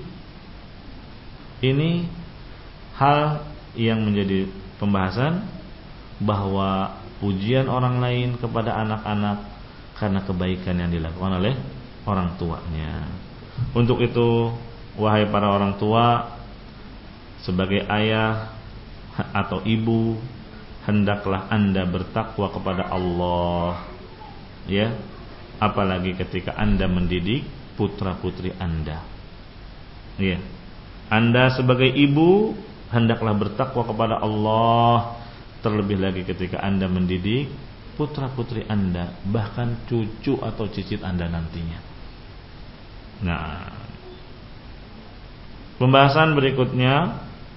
ini hal yang menjadi pembahasan bahwa pujian orang lain kepada anak-anak karena kebaikan yang dilakukan oleh orang tuanya. Untuk itu, wahai para orang tua, sebagai ayah atau ibu, hendaklah Anda bertakwa kepada Allah. Ya, apalagi ketika Anda mendidik putra-putri Anda. Ya. Anda sebagai ibu hendaklah bertakwa kepada Allah, terlebih lagi ketika Anda mendidik putra-putri Anda, bahkan cucu atau cicit Anda nantinya. Nah, pembahasan berikutnya,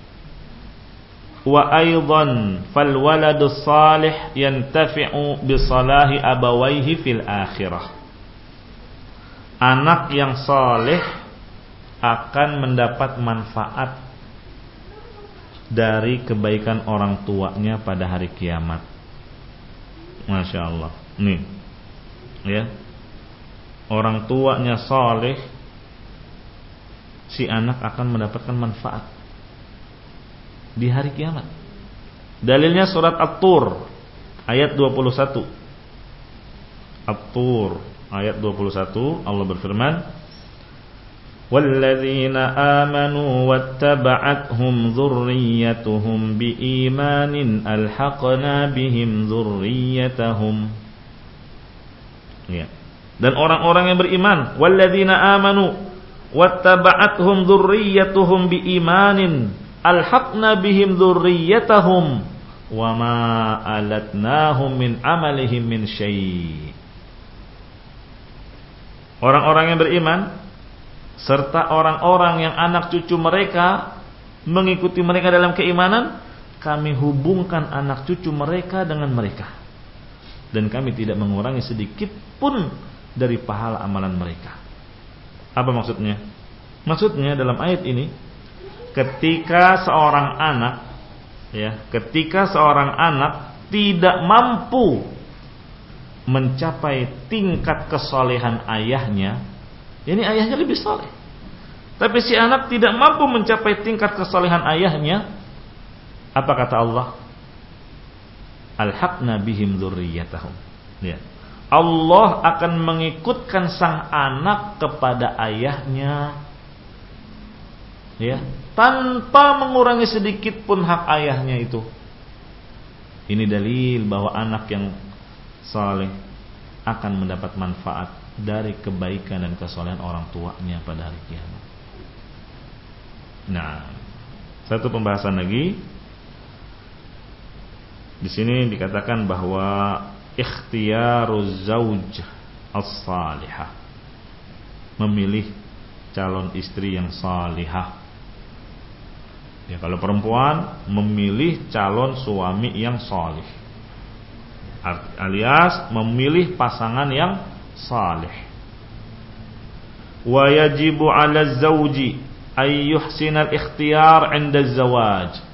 wa aidan fal waladus salih yantafi'u bi salahi abawayhi fil akhirah. Anak yang saleh akan mendapat manfaat dari kebaikan orang tuanya pada hari kiamat. Masya Allah. Nih, ya, orang tuanya saleh, si anak akan mendapatkan manfaat di hari kiamat. Dalilnya surat At-Tur ayat 21. At-Tur ayat 21, Allah berfirman, "Walladzina amanu wattaba'athum dzurriyyatuhum biimanin alhaqna bihim dzurriyyatahum." Ya. Dan orang-orang yang beriman, walladzina amanu wattaba'athum dzurriyyatuhum biimanin alhaqna bihim dzurriyyatahum wa ma alatnahum min amalihim min syai'. Orang-orang yang beriman serta orang-orang yang anak cucu mereka mengikuti mereka dalam keimanan, kami hubungkan anak cucu mereka dengan mereka, dan kami tidak mengurangi sedikit pun dari pahala amalan mereka. Apa maksudnya? Maksudnya dalam ayat ini, ketika seorang anak tidak mampu mencapai tingkat kesolehan ayahnya, ini ayahnya lebih soleh, tapi si anak tidak mampu mencapai tingkat kesolehan ayahnya, apa kata Allah? Alhaqna bihim dzurriyyatahum. Ya. Allah akan mengikutkan sang anak kepada ayahnya, ya, tanpa mengurangi sedikit pun hak ayahnya itu. Ini dalil bahwa anak yang saleh akan mendapat manfaat dari kebaikan dan kesolehan orang tuanya pada hari kiamat. Nah, satu pembahasan lagi. Di sini dikatakan bahwa ikhtiyaruz zauj as-salihah, memilih calon istri yang salihah. Ya, kalau perempuan memilih calon suami yang salih, alias memilih pasangan yang salih. Wa yajibu 'ala az-zawji ay yuhsina al-ikhtiyar 'inda az-zawaj.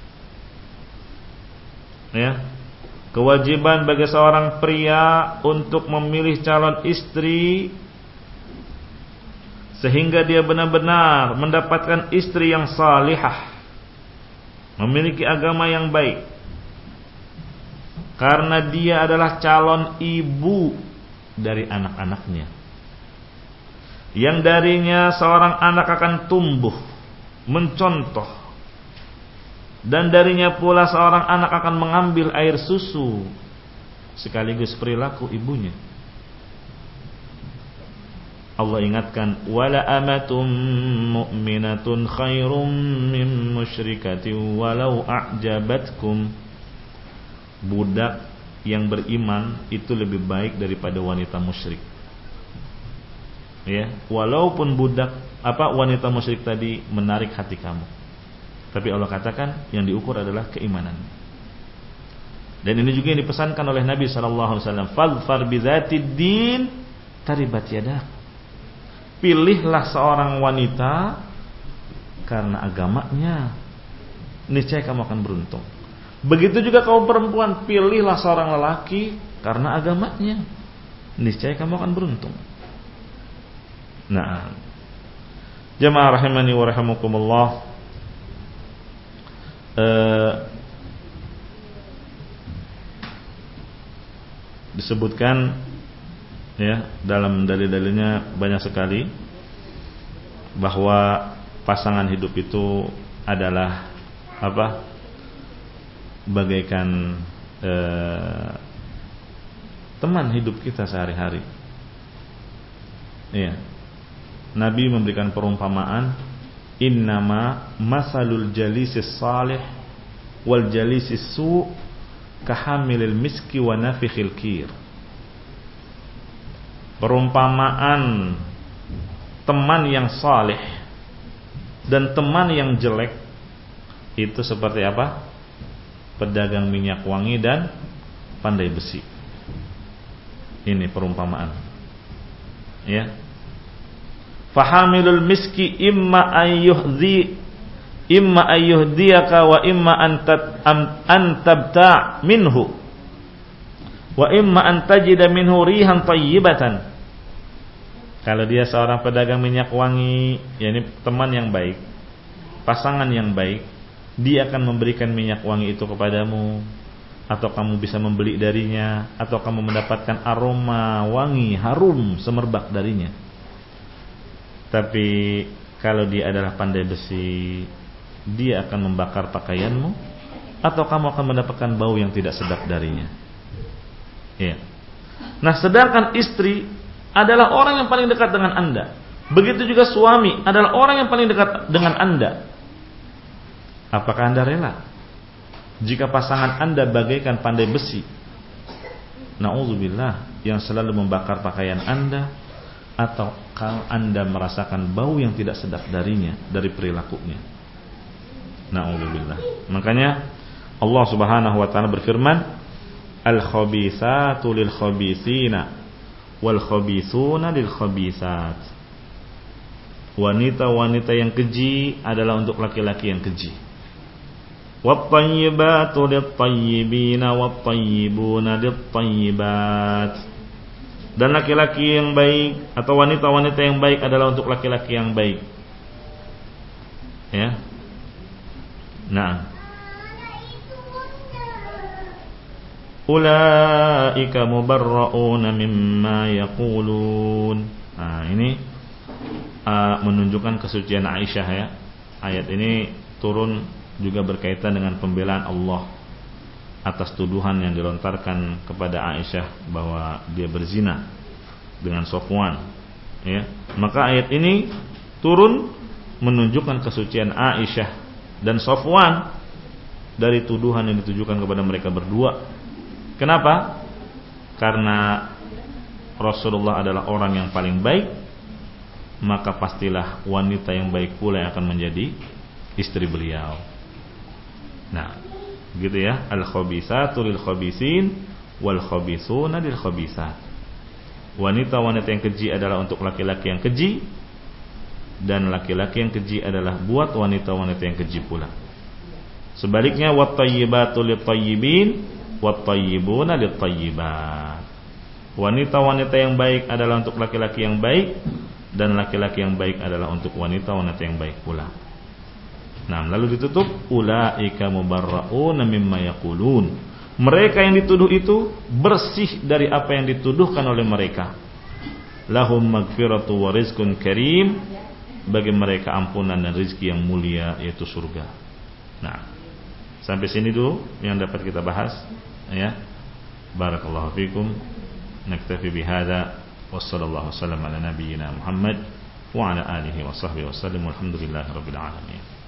Ya, kewajiban bagi seorang pria untuk memilih calon istri sehingga dia benar-benar mendapatkan istri yang salihah, memiliki agama yang baik, karena dia adalah calon ibu dari anak-anaknya, yang darinya seorang anak akan tumbuh mencontoh, dan darinya pula seorang anak akan mengambil air susu sekaligus perilaku ibunya. Allah ingatkan, wala amatum mu'minatun khairum min musyrikatin walau a'jabatkum. Budak yang beriman itu lebih baik daripada wanita musyrik. Ya, walaupun wanita musyrik tadi menarik hati kamu, tapi Allah katakan yang diukur adalah keimanan. Dan ini juga yang dipesankan oleh Nabi SAW, fadfar bidzatid din taribat yadak. Pilihlah seorang wanita karena agamanya, niscaya kamu akan beruntung. Begitu juga kaum perempuan, pilihlah seorang lelaki karena agamanya, niscaya kamu akan beruntung. Nah, jemaah rahimani wa rahimakumullah, disebutkan ya dalam dalil-dalilnya banyak sekali bahwa pasangan hidup itu adalah bagaikan teman hidup kita sehari-hari. Ya. Nabi memberikan perumpamaan, innama masalul jalisis salih wal jalisis su kahamilil miski wa nafikhil kir. Perumpamaan teman yang saleh dan teman yang jelek itu seperti apa? Pedagang minyak wangi dan pandai besi. Ini perumpamaan. Ya. Fahamilul miski imma ayyuhdiyaka wa imma antabta minhu wa imma antajida minhu rihan tayyibatan. Kalau dia seorang pedagang minyak wangi, yakni teman yang baik, pasangan yang baik, dia akan memberikan minyak wangi itu kepadamu, atau kamu bisa membeli darinya, atau kamu mendapatkan aroma wangi harum semerbak darinya. Tapi kalau dia adalah pandai besi, dia akan membakar pakaianmu, atau kamu akan mendapatkan bau yang tidak sedap darinya. Ya. Nah, sedangkan istri adalah orang yang paling dekat dengan Anda. Begitu juga suami adalah orang yang paling dekat dengan Anda. Apakah Anda rela Jika pasangan Anda bagaikan pandai besi, na'udzubillah, yang selalu membakar pakaian Anda, atau kalau Anda merasakan bau yang tidak sedap darinya, dari perilakunya, na'udzubillah. Makanya Allah Subhanahu wa taala berfirman, al-khabithatu lil-khabithina wal-khabithuna lil-khabithat. Wanita-wanita yang keji adalah untuk laki-laki yang keji. Wat-tayyibatu lit-tayyibina wat-tayyibuna lit-tayyibat. Dan laki-laki yang baik atau wanita-wanita yang baik adalah untuk laki-laki yang baik. Ya. Nah, ulaika mubarra'una mimma yaqulun. Nah, ini menunjukkan kesucian Aisyah ya. Ayat ini turun juga berkaitan dengan pembelaan Allah atas tuduhan yang dilontarkan kepada Aisyah bahwa dia berzina dengan Safwan ya. Maka ayat ini turun menunjukkan kesucian Aisyah dan Safwan dari tuduhan yang ditujukan kepada mereka berdua. Kenapa? Karena Rasulullah adalah orang yang paling baik, maka pastilah wanita yang baik pula yang akan menjadi istri beliau. Nah, gitu ya. Al-khabithatu lil-khabithin wal-khabithuna lil-khabithat. Wanita-wanita yang keji adalah untuk laki-laki yang keji, dan laki-laki yang keji adalah buat wanita-wanita yang keji pula. Sebaliknya, wat-tayyibatu lit-tayyibin wat-tayyibuna lit-tayyibat. Wanita-wanita yang baik adalah untuk laki-laki yang baik, dan laki-laki yang baik adalah untuk wanita-wanita yang baik pula. Nah, lalu ditutup, ulaika mubarra'una mimma yaqulun. Mereka yang dituduh itu bersih dari apa yang dituduhkan oleh mereka. Lahum magfiratu wa rizqun karim. Bagi mereka ampunan dan rezeki yang mulia, yaitu surga. Nah, sampai sini dulu yang dapat kita bahas ya. Barakallahu fikum. Naktafi bihadza. Wassallallahu wasallam ala nabiyyina Muhammad wa ala alihi wa sahbihi wasallam. Walhamdulillahirabbil alamin.